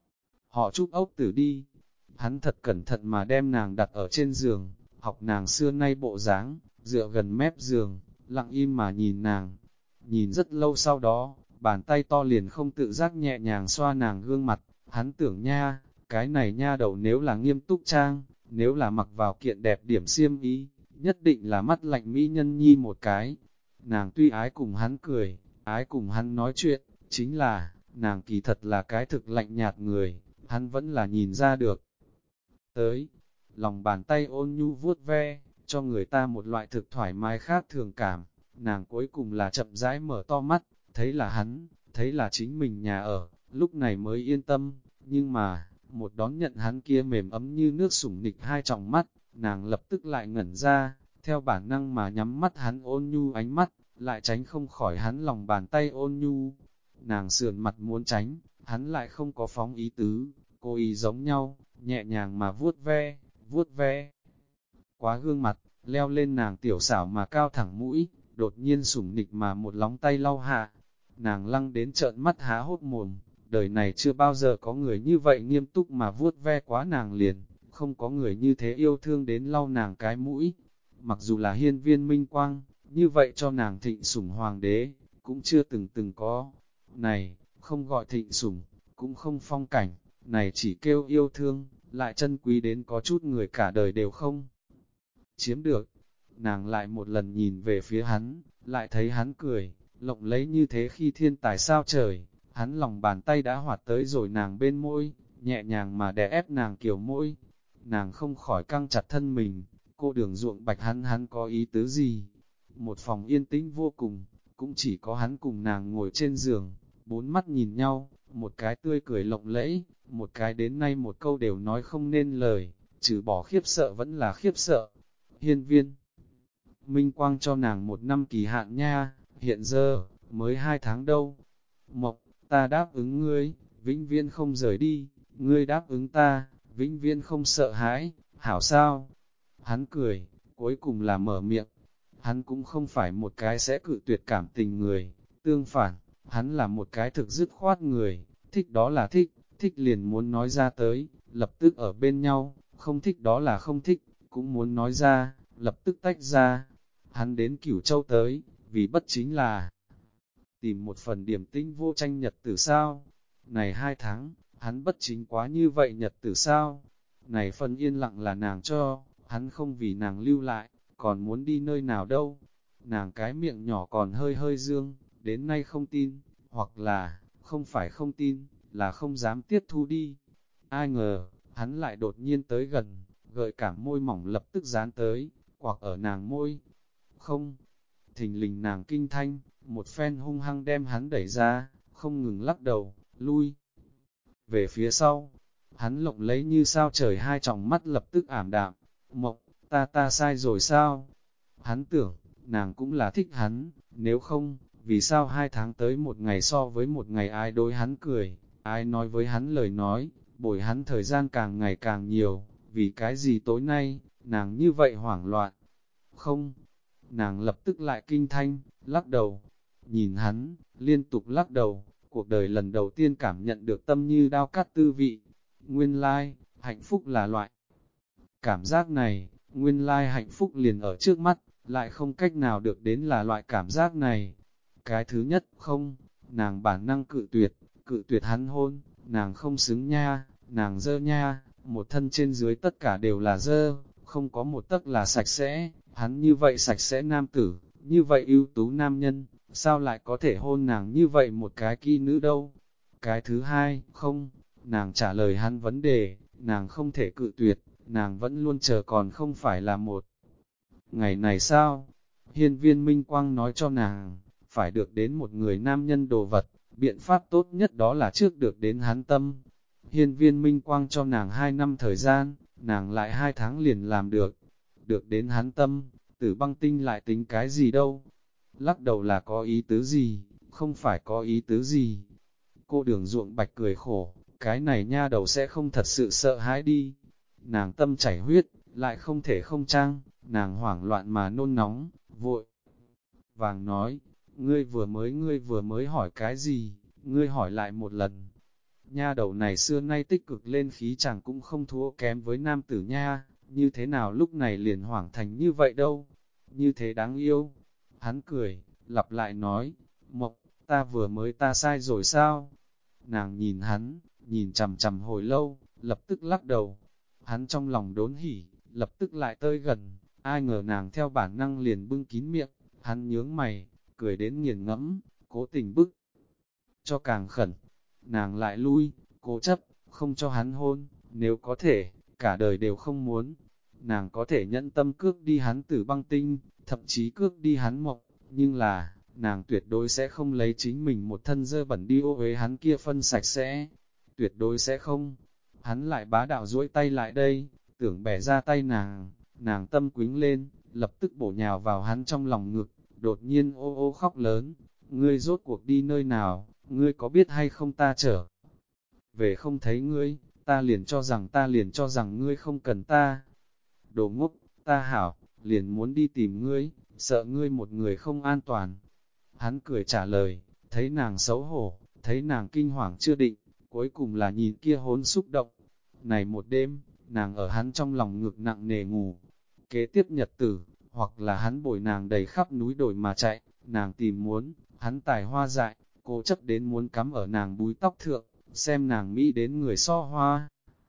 Họ chúc ốc tử đi, hắn thật cẩn thận mà đem nàng đặt ở trên giường, học nàng xưa nay bộ dáng, dựa gần mép giường, lặng im mà nhìn nàng. Nhìn rất lâu sau đó, bàn tay to liền không tự giác nhẹ nhàng xoa nàng gương mặt, hắn tưởng nha, cái này nha đầu nếu là nghiêm túc trang, nếu là mặc vào kiện đẹp điểm xiêm y, nhất định là mắt lạnh mỹ nhân nhi một cái. Nàng tuy ái cùng hắn cười, ái cùng hắn nói chuyện, chính là, nàng kỳ thật là cái thực lạnh nhạt người, hắn vẫn là nhìn ra được. Tới, lòng bàn tay ôn nhu vuốt ve, cho người ta một loại thực thoải mái khác thường cảm, nàng cuối cùng là chậm rãi mở to mắt, thấy là hắn, thấy là chính mình nhà ở, lúc này mới yên tâm, nhưng mà, một đón nhận hắn kia mềm ấm như nước sủng nịch hai tròng mắt, nàng lập tức lại ngẩn ra, theo bản năng mà nhắm mắt hắn ôn nhu ánh mắt, lại tránh không khỏi hắn lòng bàn tay ôn nhu. Nàng sườn mặt muốn tránh, hắn lại không có phóng ý tứ, cô ý giống nhau, nhẹ nhàng mà vuốt ve. Quá gương mặt, leo lên nàng tiểu xảo mà cao thẳng mũi, đột nhiên sủng nịch mà một lóng tay lau hạ. Nàng lăng đến trợn mắt há hốt mồm, đời này chưa bao giờ có người như vậy nghiêm túc mà vuốt ve quá nàng liền, không có người như thế yêu thương đến lau nàng cái mũi. Mặc dù là hiên viên minh quang, như vậy cho nàng thịnh sủng hoàng đế, cũng chưa từng có. Này, không gọi thịnh sủng, cũng không phong cảnh, này chỉ kêu yêu thương, lại chân quý đến có chút người cả đời đều không chiếm được. Nàng lại một lần nhìn về phía hắn, lại thấy hắn cười, lộng lấy như thế khi thiên tài sao trời, hắn lòng bàn tay đã hoạt tới rồi nàng bên môi, nhẹ nhàng mà đè ép nàng kiểu môi. Nàng không khỏi căng chặt thân mình, cô Đường Ruộng Bạch hắn có ý tứ gì? Một phòng yên tĩnh vô cùng, cũng chỉ có hắn cùng nàng ngồi trên giường, bốn mắt nhìn nhau, một cái tươi cười lộng lẫy, một cái đến nay một câu đều nói không nên lời, trừ bỏ khiếp sợ vẫn là khiếp sợ. Hiên viên Minh Quang cho nàng 1 năm kỳ hạn nha, hiện giờ, mới 2 tháng đâu. Mộc, ta đáp ứng ngươi, vĩnh viễn không rời đi, ngươi đáp ứng ta, vĩnh viễn không sợ hãi, hảo sao? Hắn cười, cuối cùng là mở miệng. Hắn cũng không phải một cái sẽ cự tuyệt cảm tình người, tương phản, hắn là một cái thực dứt khoát người, thích đó là thích, thích liền muốn nói ra tới, lập tức ở bên nhau, không thích đó là không thích, cũng muốn nói ra, lập tức tách ra. Hắn đến Cửu Châu tới, vì bất chính là tìm một phần điểm tinh vô tranh nhật tử sao? Này 2 tháng, hắn bất chính quá như vậy nhật tử sao? Này phần yên lặng là nàng cho, hắn không vì nàng lưu lại, còn muốn đi nơi nào đâu? Nàng cái miệng nhỏ còn hơi hơi dương, đến nay không tin, hoặc là, không phải không tin, là không dám tiếp thu đi. Ai ngờ, hắn lại đột nhiên tới gần, gợi cảm môi mỏng lập tức dán tới, hoặc ở nàng môi. Không, thình lình nàng kinh thanh, một phen hung hăng đem hắn đẩy ra, không ngừng lắc đầu, lui về phía sau. Hắn lộng lấy như sao trời, hai tròng mắt lập tức ảm đạm. Mộng, ta sai rồi sao? Hắn tưởng, nàng cũng là thích hắn, nếu không, vì sao 2 tháng tới một ngày so với một ngày ai đối hắn cười, ai nói với hắn lời nói, bồi hắn thời gian càng ngày càng nhiều, vì cái gì tối nay, nàng như vậy hoảng loạn. Không, nàng lập tức lại kinh thanh, lắc đầu, nhìn hắn, liên tục lắc đầu, cuộc đời lần đầu tiên cảm nhận được tâm như đao cắt tư vị. Nguyên lai, hạnh phúc là loại cảm giác này, nguyên lai hạnh phúc liền ở trước mắt, lại không cách nào được đến là loại cảm giác này. Cái thứ nhất, không, nàng bản năng cự tuyệt hắn hôn, nàng không xứng nha, nàng dơ nha, một thân trên dưới tất cả đều là dơ, không có một tấc là sạch sẽ, hắn như vậy sạch sẽ nam tử, như vậy ưu tú nam nhân, sao lại có thể hôn nàng như vậy một cái kỹ nữ đâu? Cái thứ hai, không, nàng trả lời hắn vấn đề, nàng không thể cự tuyệt, nàng vẫn luôn chờ còn không phải là một ngày này sao? Hiên Viên Minh Quang nói cho nàng, phải được đến một người nam nhân đồ vật, biện pháp tốt nhất đó là trước được đến hắn tâm. Hiên Viên Minh Quang cho nàng 2 năm thời gian, nàng lại 2 tháng liền làm được. Được đến hắn tâm, Tử Băng Tinh lại tính cái gì đâu? Lắc đầu là có ý tứ gì, không phải có ý tứ gì. Cô Đường Ruộng Bạch cười khổ, cái này nha đầu sẽ không thật sự sợ hãi đi. Nàng tâm chảy huyết, lại không thể không trang, nàng hoảng loạn mà nôn nóng, vội vàng nói, ngươi vừa mới hỏi cái gì, ngươi hỏi lại một lần. Nha đầu này xưa nay tích cực lên khí chẳng cũng không thua kém với nam tử nha, như thế nào lúc này liền hoảng thành như vậy đâu, như thế đáng yêu. Hắn cười, lặp lại nói, Mộc, ta sai rồi sao? Nàng nhìn hắn, nhìn chằm chằm hồi lâu, lập tức lắc đầu. Hắn trong lòng đốn hỉ, lập tức lại tới gần, ai ngờ nàng theo bản năng liền bưng kín miệng, hắn nhướng mày, cười đến nghiền ngẫm, cố tình bức cho càng khẩn. Nàng lại lui, cố chấp, không cho hắn hôn, nếu có thể, cả đời đều không muốn. Nàng có thể nhẫn tâm cướp đi hắn Tử Băng Tinh, thậm chí cướp đi hắn Mộc, nhưng là, nàng tuyệt đối sẽ không lấy chính mình một thân dơ bẩn đi ô uế hắn kia phân sạch sẽ. Tuyệt đối sẽ không. Hắn lại bá đạo duỗi tay lại đây, tưởng bẻ ra tay nàng tâm quính lên, lập tức bổ nhào vào hắn trong lòng ngực, đột nhiên ô ô khóc lớn. Ngươi rốt cuộc đi nơi nào, ngươi có biết hay không ta trở về không thấy ngươi, ta liền cho rằng ngươi không cần ta. Đồ ngốc, ta hảo, liền muốn đi tìm ngươi, sợ ngươi một người không an toàn. Hắn cười trả lời, thấy nàng xấu hổ, thấy nàng kinh hoàng chưa định, cuối cùng là nhìn kia hốn xúc động. Này một đêm, nàng ở hắn trong lòng ngực nặng nề ngủ. Kế tiếp nhật tử, hoặc là hắn bồi nàng đầy khắp núi đồi mà chạy, nàng tìm muốn, hắn tài hoa dại, cố chấp đến muốn cắm ở nàng búi tóc thượng, xem nàng mỹ đến người so hoa.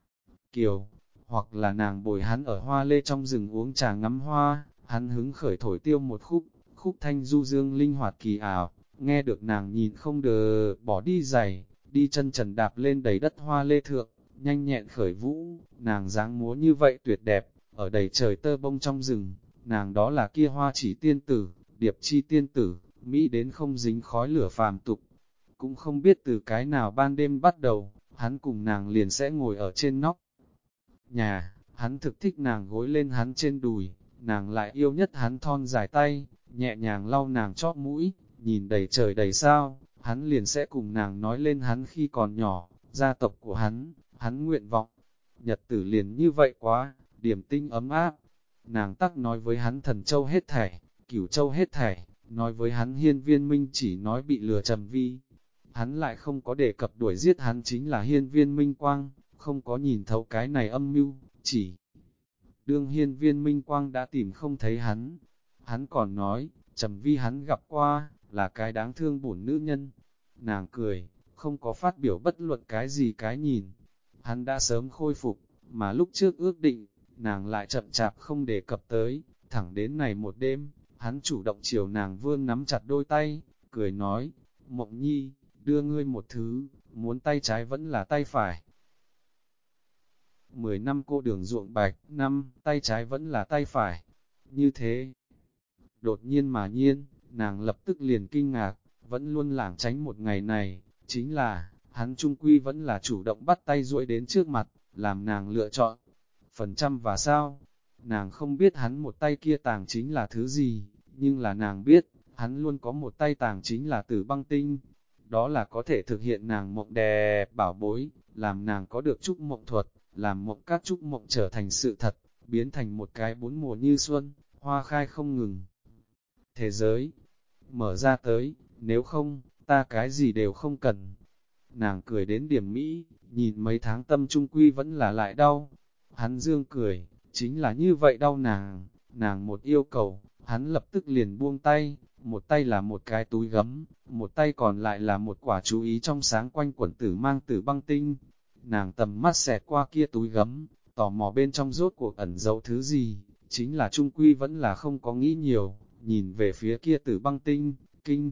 Kiều, hoặc là nàng bồi hắn ở hoa lê trong rừng uống trà ngắm hoa, hắn hứng khởi thổi tiêu một khúc thanh du dương linh hoạt kỳ ảo, nghe được nàng nhìn không đờ, bỏ đi giày, đi chân trần đạp lên đầy đất hoa lê thượng, nhanh nhẹn khởi vũ, nàng dáng múa như vậy tuyệt đẹp, ở đầy trời tơ bông trong rừng, nàng đó là kia hoa chỉ tiên tử, điệp chi tiên tử, mỹ đến không dính khói lửa phàm tục. Cũng không biết từ cái nào ban đêm bắt đầu, hắn cùng nàng liền sẽ ngồi ở trên nóc nhà, hắn thực thích nàng gối lên hắn trên đùi, nàng lại yêu nhất hắn thon dài tay, nhẹ nhàng lau nàng chóp mũi, nhìn đầy trời đầy sao, hắn liền sẽ cùng nàng nói lên hắn khi còn nhỏ, gia tộc của hắn, hắn nguyện vọng. Nhật tử liền như vậy quá, điềm tinh ấm áp. Nàng tắc nói với hắn Thần Châu hết thảy, Cửu Châu hết thảy, nói với hắn Hiên Viên Minh chỉ nói bị lừa Trầm Vi. Hắn lại không có đề cập đuổi giết hắn chính là Hiên Viên Minh Quang, không có nhìn thấu cái này âm mưu, chỉ đương Hiên Viên Minh Quang đã tìm không thấy hắn. Hắn còn nói, Trầm Vi hắn gặp qua, là cái đáng thương bổn nữ nhân. Nàng cười, không có phát biểu bất luận cái gì cái nhìn. Hắn đã sớm khôi phục, mà lúc trước ước định, nàng lại chậm chạp không đề cập tới, thẳng đến này một đêm, hắn chủ động chiều nàng vươn nắm chặt đôi tay, cười nói, Mộng Nhi, đưa ngươi một thứ, muốn tay trái vẫn là tay phải. 10 năm cô đường ruộng bạch, năm, tay trái vẫn là tay phải. Như thế, đột nhiên mà nhiên, nàng lập tức liền kinh ngạc, vẫn luôn lảng tránh một ngày này, chính là, hắn trung quy vẫn là chủ động bắt tay duỗi đến trước mặt, làm nàng lựa chọn. Phần trăm và sao? Nàng không biết hắn một tay kia tàng chính là thứ gì, nhưng là nàng biết, hắn luôn có một tay tàng chính là Tử Băng Tinh. Đó là có thể thực hiện nàng mộng đẹp bảo bối, làm nàng có được chúc mộng thuật, làm mộng các chúc mộng trở thành sự thật, biến thành một cái bốn mùa như xuân, hoa khai không ngừng. Thế giới, mở ra tới, nếu không, ta cái gì đều không cần. Nàng cười đến điểm mỹ, nhìn mấy tháng tâm trung quy vẫn là lại đau. Hắn dương cười, chính là như vậy đau nàng một yêu cầu, hắn lập tức liền buông tay, một tay là một cái túi gấm, một tay còn lại là một quả chú ý trong sáng quanh quẩn Tử mang Tử Băng Tinh. Nàng tầm mắt xẹt qua kia túi gấm, tò mò bên trong rốt cuộc ẩn giấu thứ gì, chính là trung quy vẫn là không có nghĩ nhiều, nhìn về phía kia Tử Băng Tinh, kinh.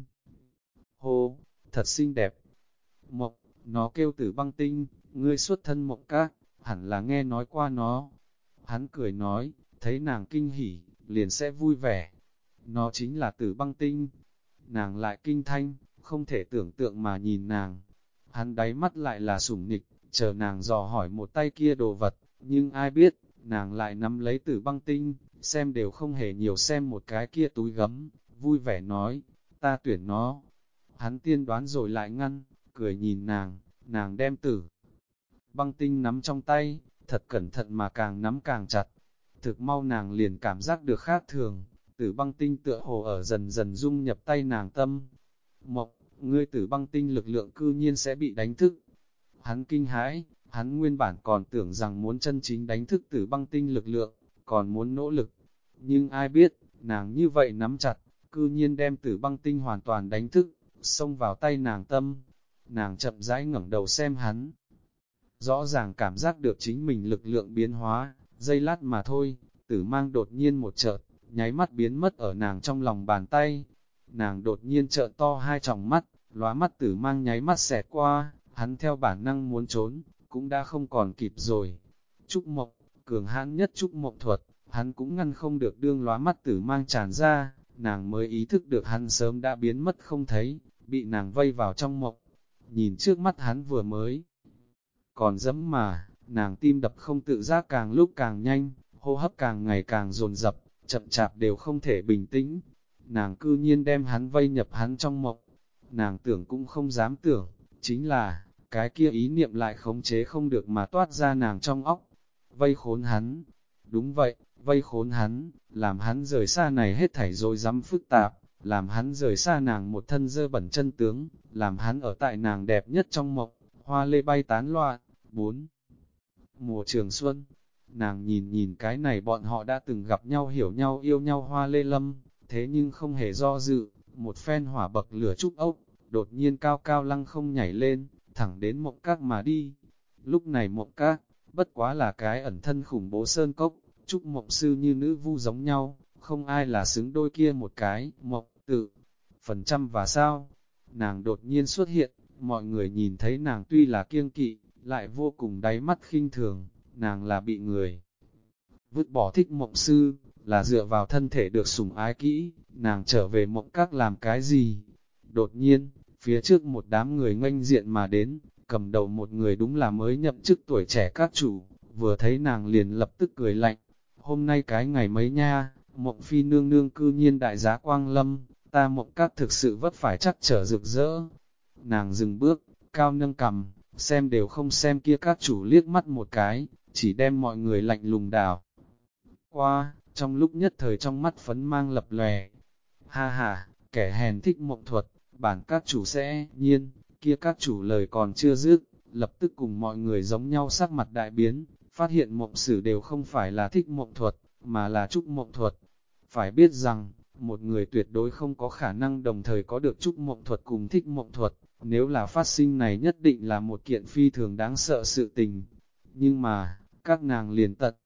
Hô, thật xinh đẹp. Mộng, nó kêu Tử Băng Tinh, ngươi xuất thân Mộng Các, hẳn là nghe nói qua nó. Hắn cười nói, thấy nàng kinh hỉ, liền sẽ vui vẻ. Nó chính là Tử Băng Tinh. Nàng lại kinh thanh, không thể tưởng tượng mà nhìn nàng. Hắn đáy mắt lại là sủng nịch, chờ nàng dò hỏi một tay kia đồ vật, nhưng ai biết, nàng lại nắm lấy Tử Băng Tinh, xem đều không hề nhiều xem một cái kia túi gấm, vui vẻ nói, ta tuyển nó. Hắn tiên đoán rồi lại ngăn, cười nhìn nàng đem Tử Băng Tinh nắm trong tay, thật cẩn thận mà càng nắm càng chặt. Thực mau nàng liền cảm giác được khác thường, Tử Băng Tinh tựa hồ ở dần dần dung nhập tay nàng tâm. Mộng, ngươi Tử Băng Tinh lực lượng cư nhiên sẽ bị đánh thức. Hắn kinh hãi, hắn nguyên bản còn tưởng rằng muốn chân chính đánh thức Tử Băng Tinh lực lượng, còn muốn nỗ lực. Nhưng ai biết, nàng như vậy nắm chặt, cư nhiên đem Tử Băng Tinh hoàn toàn đánh thức, xông vào tay nàng tâm. Nàng chậm rãi ngẩng đầu xem hắn. Rõ ràng cảm giác được chính mình lực lượng biến hóa, giây lát mà thôi, Tử Mang đột nhiên một chợt, nháy mắt biến mất ở nàng trong lòng bàn tay. Nàng đột nhiên trợn to hai tròng mắt, lóa mắt Tử Mang nháy mắt xẹt qua, hắn theo bản năng muốn trốn, cũng đã không còn kịp rồi. Trúc Mộng, cường hãn nhất Trúc Mộng thuật, hắn cũng ngăn không được đương lóa mắt Tử Mang tràn ra, nàng mới ý thức được hắn sớm đã biến mất không thấy, bị nàng vây vào trong mộng. Nhìn trước mắt hắn vừa mới còn dẫm mà, nàng tim đập không tự giác càng lúc càng nhanh, hô hấp càng ngày càng dồn dập, chậm chạp đều không thể bình tĩnh. Nàng cư nhiên đem hắn vây nhập hắn trong mộng. Nàng tưởng cũng không dám tưởng, chính là, cái kia ý niệm lại khống chế không được mà toát ra nàng trong óc. Vây khốn hắn. Đúng vậy, vây khốn hắn, làm hắn rời xa này hết thảy rồi dám phức tạp, làm hắn rời xa nàng một thân dơ bẩn chân tướng, làm hắn ở tại nàng đẹp nhất trong mộng, hoa lê bay tán loạn. 4. Mùa trường xuân, nàng nhìn cái này bọn họ đã từng gặp nhau hiểu nhau yêu nhau hoa lê lâm, thế nhưng không hề do dự, một phen hỏa bậc lửa trúc ốc, đột nhiên cao cao lăng không nhảy lên, thẳng đến Mộng Các mà đi. Lúc này Mộng Các, bất quá là cái ẩn thân khủng bố sơn cốc, Trúc Mộng Sư như nữ vu giống nhau, không ai là xứng đôi kia một cái, Mộng tự. Phần trăm và sao, nàng đột nhiên xuất hiện, mọi người nhìn thấy nàng tuy là kiêng kỵ, lại vô cùng đáy mắt khinh thường, nàng là bị người vứt bỏ Thích Mộng Sư, là dựa vào thân thể được sủng ái kỹ, nàng trở về Mộng Các làm cái gì? Đột nhiên, phía trước một đám người nghênh diện mà đến, cầm đầu một người đúng là mới nhậm chức tuổi trẻ các chủ, vừa thấy nàng liền lập tức cười lạnh, hôm nay cái ngày mấy nha, Mộng Phi nương nương cư nhiên đại giá quang lâm, ta Mộng Các thực sự vất phải chắc trở rực rỡ. Nàng dừng bước, cao nâng cằm, xem đều không xem kia các chủ liếc mắt một cái, chỉ đem mọi người lạnh lùng đảo qua, trong lúc nhất thời trong mắt phấn mang lập lòe. Ha ha, kẻ hèn thích mộng thuật, bản các chủ sẽ nhiên, kia các chủ lời còn chưa dứt, lập tức cùng mọi người giống nhau sắc mặt đại biến, phát hiện mộng sử đều không phải là thích mộng thuật, mà là trúc mộng thuật. Phải biết rằng, một người tuyệt đối không có khả năng đồng thời có được trúc mộng thuật cùng thích mộng thuật, nếu là phát sinh này nhất định là một kiện phi thường đáng sợ sự tình. Nhưng mà, các nàng liền tận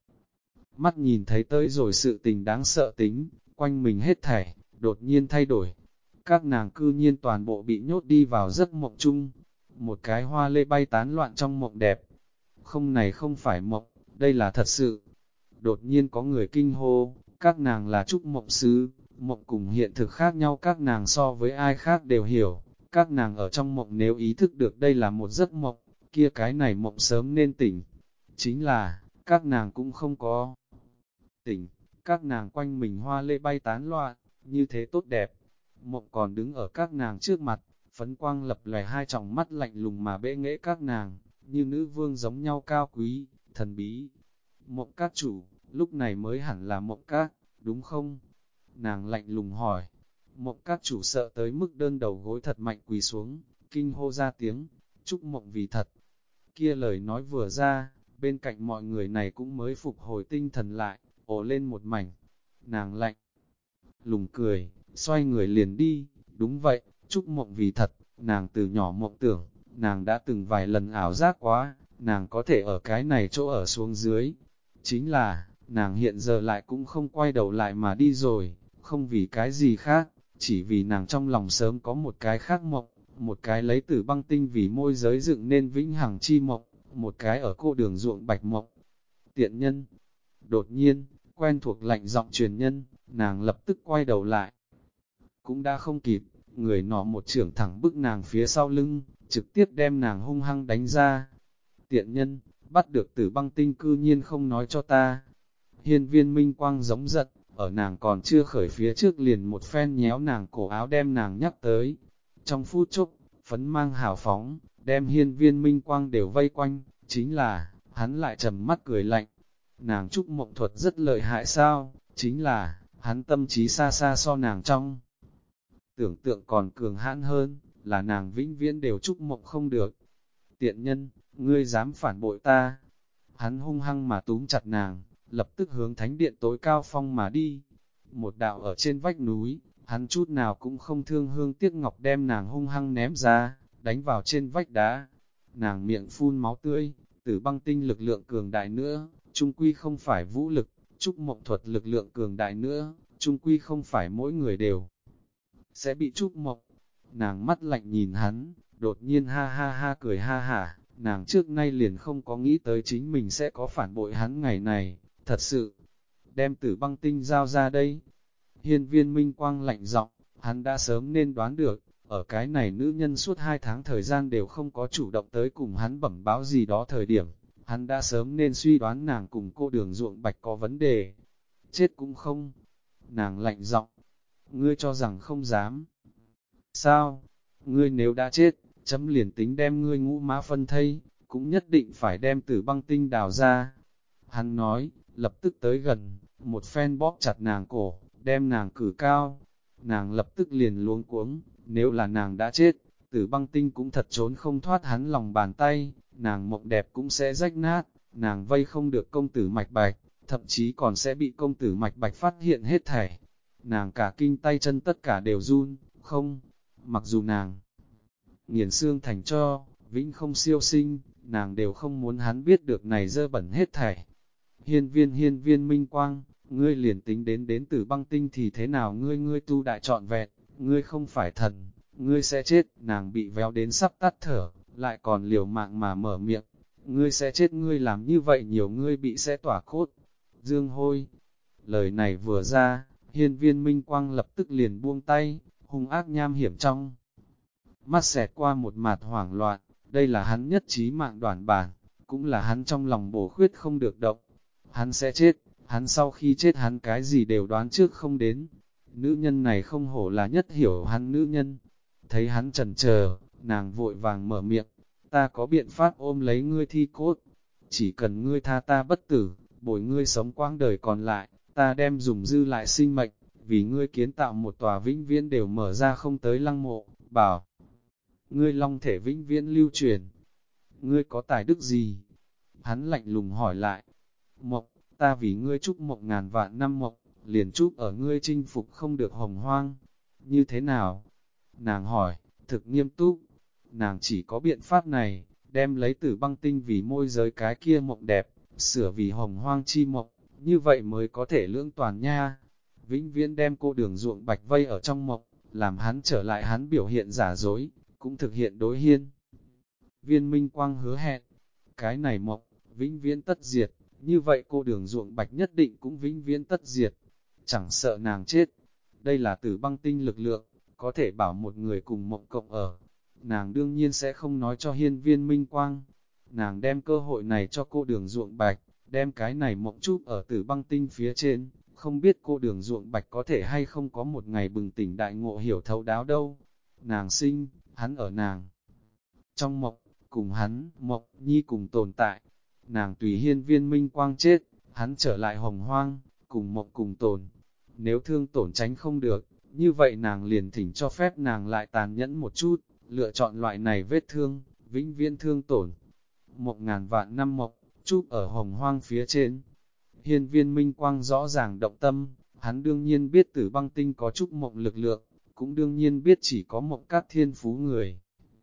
mắt nhìn thấy tới rồi sự tình đáng sợ tính, quanh mình hết thảy, đột nhiên thay đổi. Các nàng cư nhiên toàn bộ bị nhốt đi vào giấc mộng chung, một cái hoa lê bay tán loạn trong mộng đẹp. Không, này không phải mộng, đây là thật sự. Đột nhiên có người kinh hô, các nàng là trúc mộng sứ, mộng cùng hiện thực khác nhau, các nàng so với ai khác đều hiểu. Các nàng ở trong mộng nếu ý thức được đây là một giấc mộng, kia cái này mộng sớm nên tỉnh. Chính là, các nàng cũng không có tỉnh, các nàng quanh mình hoa lê bay tán loạn, như thế tốt đẹp. Mộng còn đứng ở các nàng trước mặt, phấn quang lập lòe hai tròng mắt lạnh lùng mà bệ nghệ các nàng, như nữ vương giống nhau cao quý, thần bí. Mộng các chủ, lúc này mới hẳn là mộng các, đúng không? Nàng lạnh lùng hỏi. Mộng các chủ sợ tới mức đơn đầu gối thật mạnh quỳ xuống, kinh hô ra tiếng, chúc mộng vì thật. Kia lời nói vừa ra, bên cạnh mọi người này cũng mới phục hồi tinh thần lại, ồ lên một mảnh. Nàng lạnh lùng cười, xoay người liền đi, đúng vậy, chúc mộng vì thật, nàng từ nhỏ mộng tưởng, nàng đã từng vài lần ảo giác quá, nàng có thể ở cái này chỗ ở xuống dưới. Chính là, nàng hiện giờ lại cũng không quay đầu lại mà đi rồi, không vì cái gì khác, chỉ vì nàng trong lòng sớm có một cái khác mộng, một cái lấy Tử Băng Tinh vì môi giới dựng nên vĩnh hằng chi mộng, một cái ở cô đường ruộng bạch mộng. Tiện nhân, đột nhiên, quen thuộc lạnh giọng truyền nhân, nàng lập tức quay đầu lại. Cũng đã không kịp, người nọ một trưởng thẳng bức nàng phía sau lưng, trực tiếp đem nàng hung hăng đánh ra. Tiện nhân, bắt được Tử Băng Tinh cư nhiên không nói cho ta. Hiên viên minh quang giống giận, ở nàng còn chưa khởi phía trước liền một phen nhéo nàng cổ áo đem nàng nhắc tới. Trong phút chốc, phấn mang hào phóng, đem hiên viên minh quang đều vây quanh, chính là, hắn lại trầm mắt cười lạnh. Nàng trúc mộng thuật rất lợi hại sao, chính là, hắn tâm trí xa xa so nàng trong. Tưởng tượng còn cường hãn hơn, là nàng vĩnh viễn đều trúc mộng không được. Tiện nhân, ngươi dám phản bội ta. Hắn hung hăng mà túm chặt nàng, lập tức hướng thánh điện tối cao phong mà đi. Một đạo ở trên vách núi, hắn chút nào cũng không thương hương tiếc ngọc đem nàng hung hăng ném ra, đánh vào trên vách đá. Nàng miệng phun máu tươi, Tử Băng Tinh lực lượng cường đại nữa, chung quy không phải vũ lực, trúc mộng thuật lực lượng cường đại nữa, chung quy không phải mỗi người đều sẽ bị trúc mộng. Nàng mắt lạnh nhìn hắn, đột nhiên ha ha ha cười ha hả, nàng trước nay liền không có nghĩ tới chính mình sẽ có phản bội hắn ngày này, thật sự, đem Tử Băng Tinh giao ra đây. Hiên viên minh quang lạnh giọng, hắn đã sớm nên đoán được, ở cái này nữ nhân suốt 2 tháng thời gian đều không có chủ động tới cùng hắn bẩm báo gì đó thời điểm, hắn đã sớm nên suy đoán nàng cùng cô đường ruộng bạch có vấn đề. Chết cũng không. Nàng lạnh giọng, ngươi cho rằng không dám. Sao? Ngươi nếu đã chết, chấm liền tính đem ngươi ngũ mã phân thây, cũng nhất định phải đem Tử Băng Tinh đào ra. Hắn nói, lập tức tới gần, một phen bóp chặt nàng cổ, đem nàng cử cao. Nàng lập tức liền luống cuống, nếu là nàng đã chết, Tử Băng Tinh cũng thật trốn không thoát hắn lòng bàn tay, nàng mộng đẹp cũng sẽ rách nát, nàng vây không được công tử Mạch Bạch, thậm chí còn sẽ bị công tử Mạch Bạch phát hiện hết thảy. Nàng cả kinh tay chân tất cả đều run, không, mặc dù nàng nghiền xương thành cho, vĩnh không siêu sinh, nàng đều không muốn hắn biết được này dơ bẩn hết thảy. Hiên viên minh quang, ngươi liền tính đến Tử Băng Tinh thì thế nào, ngươi tu đại trọn vẹn, ngươi không phải thần, ngươi sẽ chết. Nàng bị véo đến sắp tắt thở, lại còn liều mạng mà mở miệng, ngươi sẽ chết, ngươi làm như vậy nhiều ngươi bị sẽ tỏa cốt. Dương hôi, lời này vừa ra, hiên viên minh quang lập tức liền buông tay, hung ác nham hiểm trong mắt xẹt qua một mạt hoảng loạn, đây là hắn nhất trí mạng đoản bản, cũng là hắn trong lòng bổ khuyết không được động. Hắn sẽ chết, hắn sau khi chết hắn cái gì đều đoán trước không đến. Nữ nhân này không hổ là nhất hiểu hắn nữ nhân. Thấy hắn chần chờ, nàng vội vàng mở miệng, ta có biện pháp ôm lấy ngươi thi cốt, chỉ cần ngươi tha ta bất tử, bồi ngươi sống quãng đời còn lại, ta đem dùng dư lại sinh mệnh, vì ngươi kiến tạo một tòa vĩnh viễn đều mở ra không tới lăng mộ, bảo ngươi long thể vĩnh viễn lưu truyền. Ngươi có tài đức gì? Hắn lạnh lùng hỏi lại. Mộng, ta vì ngươi chúc mộng ngàn vạn năm mộng, liền chúc ở ngươi chinh phục không được hồng hoang. Như thế nào? Nàng hỏi, thực nghiêm túc. Nàng chỉ có biện pháp này, đem lấy Tử Băng Tinh vì môi giới cái kia mộng đẹp, sửa vì hồng hoang chi mộng, như vậy mới có thể lưỡng toàn nha. Vĩnh viễn đem cô đường ruộng bạch vây ở trong mộng, làm hắn trở lại hắn biểu hiện giả dối, cũng thực hiện đối hiên. Viên Minh Quang hứa hẹn, cái này mộng, vĩnh viễn tất diệt, như vậy cô đường ruộng bạch nhất định cũng vĩnh viễn tất diệt, chẳng sợ nàng chết. Đây là Tử Băng Tinh lực lượng, có thể bảo một người cùng mộng cộng ở. Nàng đương nhiên sẽ không nói cho hiên Viên Minh Quang. Nàng đem cơ hội này cho cô đường ruộng bạch, đem cái này mộng chúp ở Tử Băng Tinh phía trên, không biết cô đường ruộng bạch có thể hay không có một ngày bừng tỉnh đại ngộ hiểu thấu đáo đâu. Nàng sinh, hắn ở nàng. Trong mộng, cùng hắn, mộng, nhi cùng tồn tại. Nàng tùy hiên Viên Minh Quang chết, hắn trở lại hồng hoang, cùng mộng cùng tồn. Nếu thương tổn tránh không được, như vậy nàng liền thỉnh cho phép nàng lại tàn nhẫn một chút, lựa chọn loại này vết thương, vĩnh viễn thương tổn. Mộng ngàn vạn năm mộng, chúp ở hồng hoang phía trên. Hiên Viên Minh Quang rõ ràng động tâm, hắn đương nhiên biết Tử Băng Tinh có chúc mộng lực lượng, cũng đương nhiên biết chỉ có mộng các thiên phú người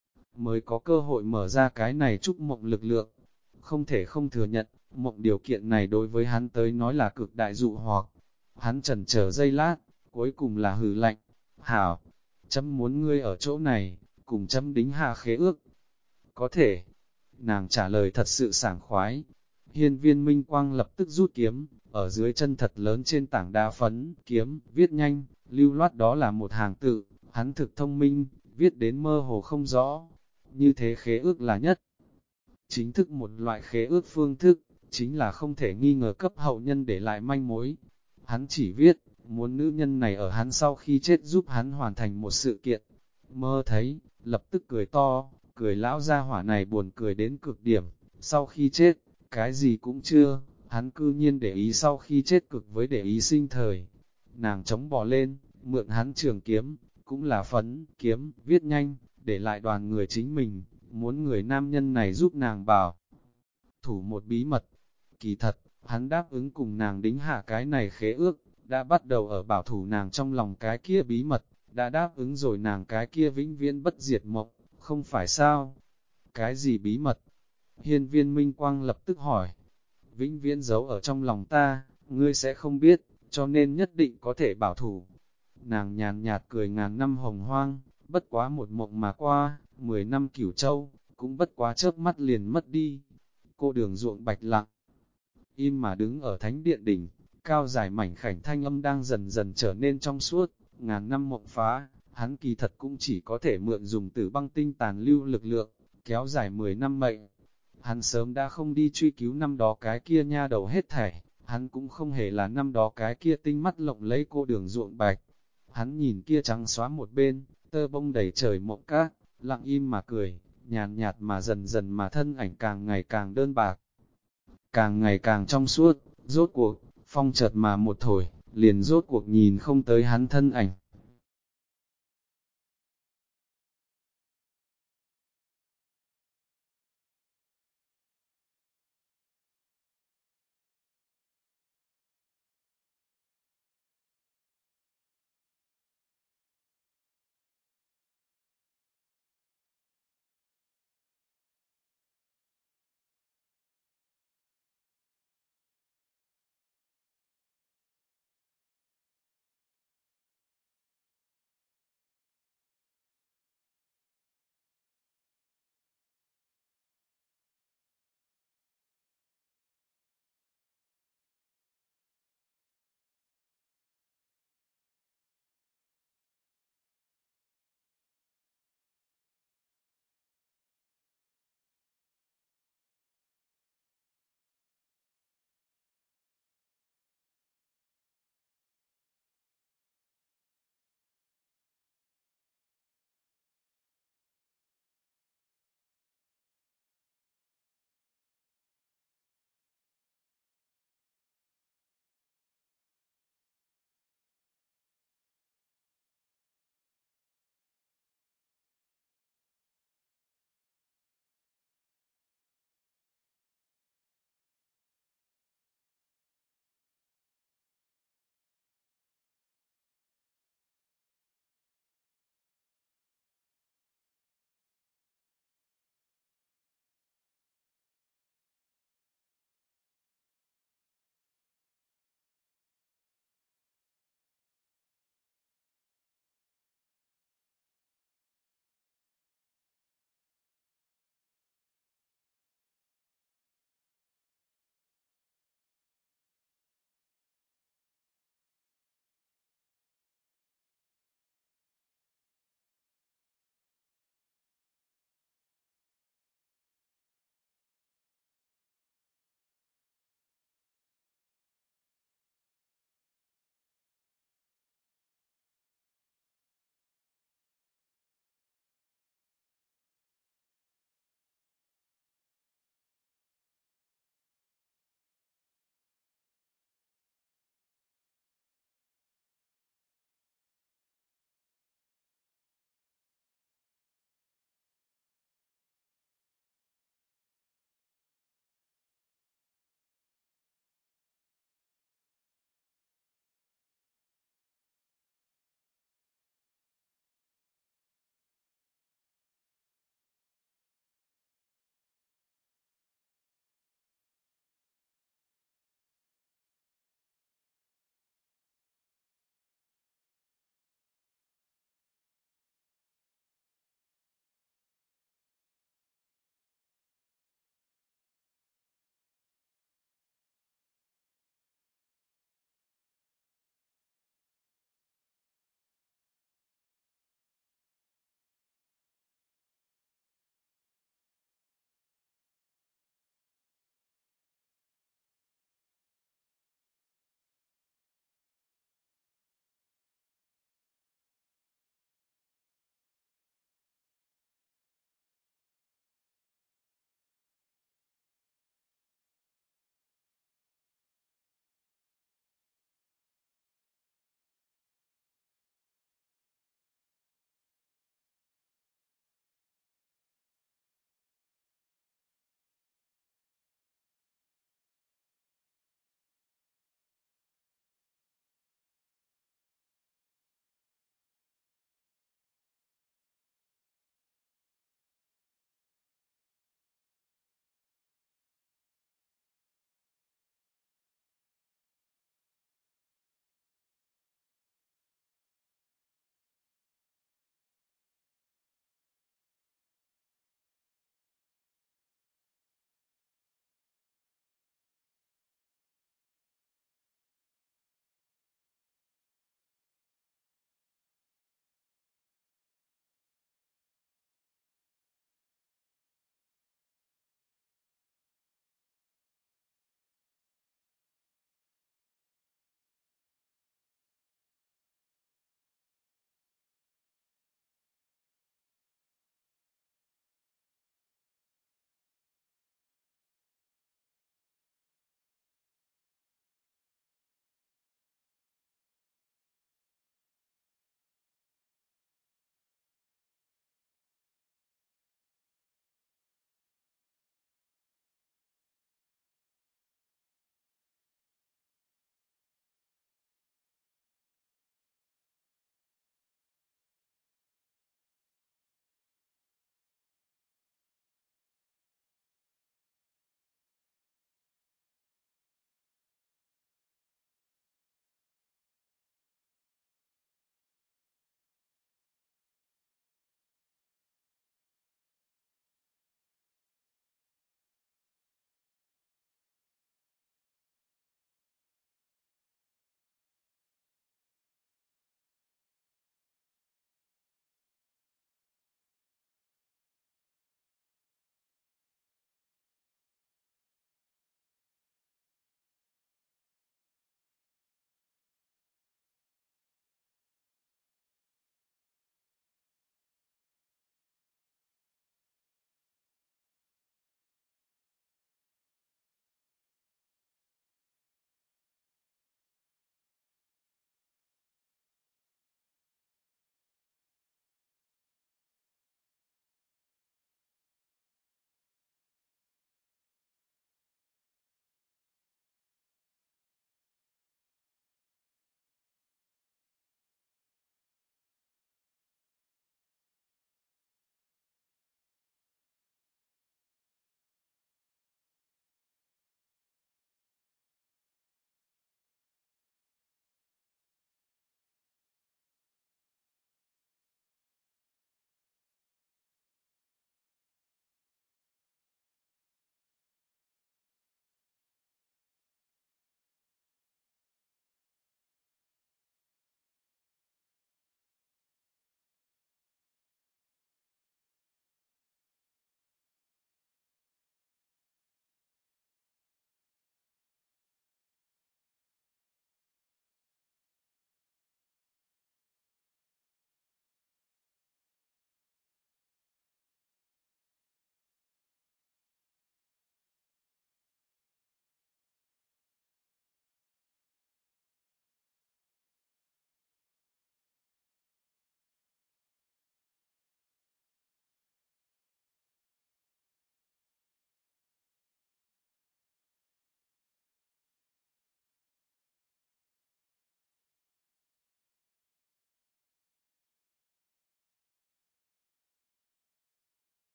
mới có cơ hội mở ra cái này chúc mộng lực lượng. Không thể không thừa nhận, mộng điều kiện này đối với hắn tới nói là cực đại dụ hoặc. Hắn chần chờ giây lát, cuối cùng là hừ lạnh. Hảo, chấm muốn ngươi ở chỗ này, cùng chấm đính hạ khế ước. Có thể, nàng trả lời thật sự sảng khoái. Hiên Viên Minh Quang lập tức rút kiếm, ở dưới chân thật lớn trên tảng đá phấn, kiếm, viết nhanh, lưu loát đó là một hàng tự, hắn thực thông minh, viết đến mơ hồ không rõ. Như thế khế ước là nhất. Chính thức một loại khế ước phương thức, chính là không thể nghi ngờ cấp hậu nhân để lại manh mối. Hắn chỉ viết, muốn nữ nhân này ở hắn sau khi chết giúp hắn hoàn thành một sự kiện. Mơ thấy, lập tức cười to, cười lão gia hỏa này buồn cười đến cực điểm. Sau khi chết, cái gì cũng chưa, hắn cư nhiên để ý sau khi chết cực với để ý sinh thời. Nàng chống bò lên, mượn hắn trường kiếm, cũng là phấn, kiếm, viết nhanh, để lại đoàn người chính mình, muốn người nam nhân này giúp nàng bảo thủ một bí mật. Kỳ thật, hắn đáp ứng cùng nàng đính hạ cái này khế ước, đã bắt đầu ở bảo thủ nàng trong lòng cái kia bí mật, đã đáp ứng rồi nàng cái kia vĩnh viễn bất diệt mộng, không phải sao? Cái gì bí mật? Hiên Viên Minh Quang lập tức hỏi. Vĩnh viễn giấu ở trong lòng ta, ngươi sẽ không biết, cho nên nhất định có thể bảo thủ. Nàng nhàn nhạt cười ngàn năm hồng hoang, bất quá một mộng mà qua, 10 năm Cửu Châu, cũng bất quá chớp mắt liền mất đi. Cô đường ruộng bạch lặng, im mà đứng ở thánh điện đỉnh, cao dài mảnh khảnh thanh âm đang dần dần trở nên trong suốt, ngàn năm mộng phá, hắn kỳ thật cũng chỉ có thể mượn dùng Tử Băng Tinh tàn lưu lực lượng, kéo dài 10 năm mệnh. Hắn sớm đã không đi truy cứu năm đó cái kia nha đầu hết thảy, hắn cũng không hề là năm đó cái kia tinh mắt lộng lấy cô đường ruộng bạch. Hắn nhìn kia trắng xóa một bên, tơ bông đầy trời mộng cát, lặng im mà cười, nhàn nhạt mà dần dần mà thân ảnh càng ngày càng đơn bạc, càng ngày càng trong suốt, rốt cuộc, phong chợt mà một thổi, liền rốt cuộc nhìn không tới hắn thân ảnh.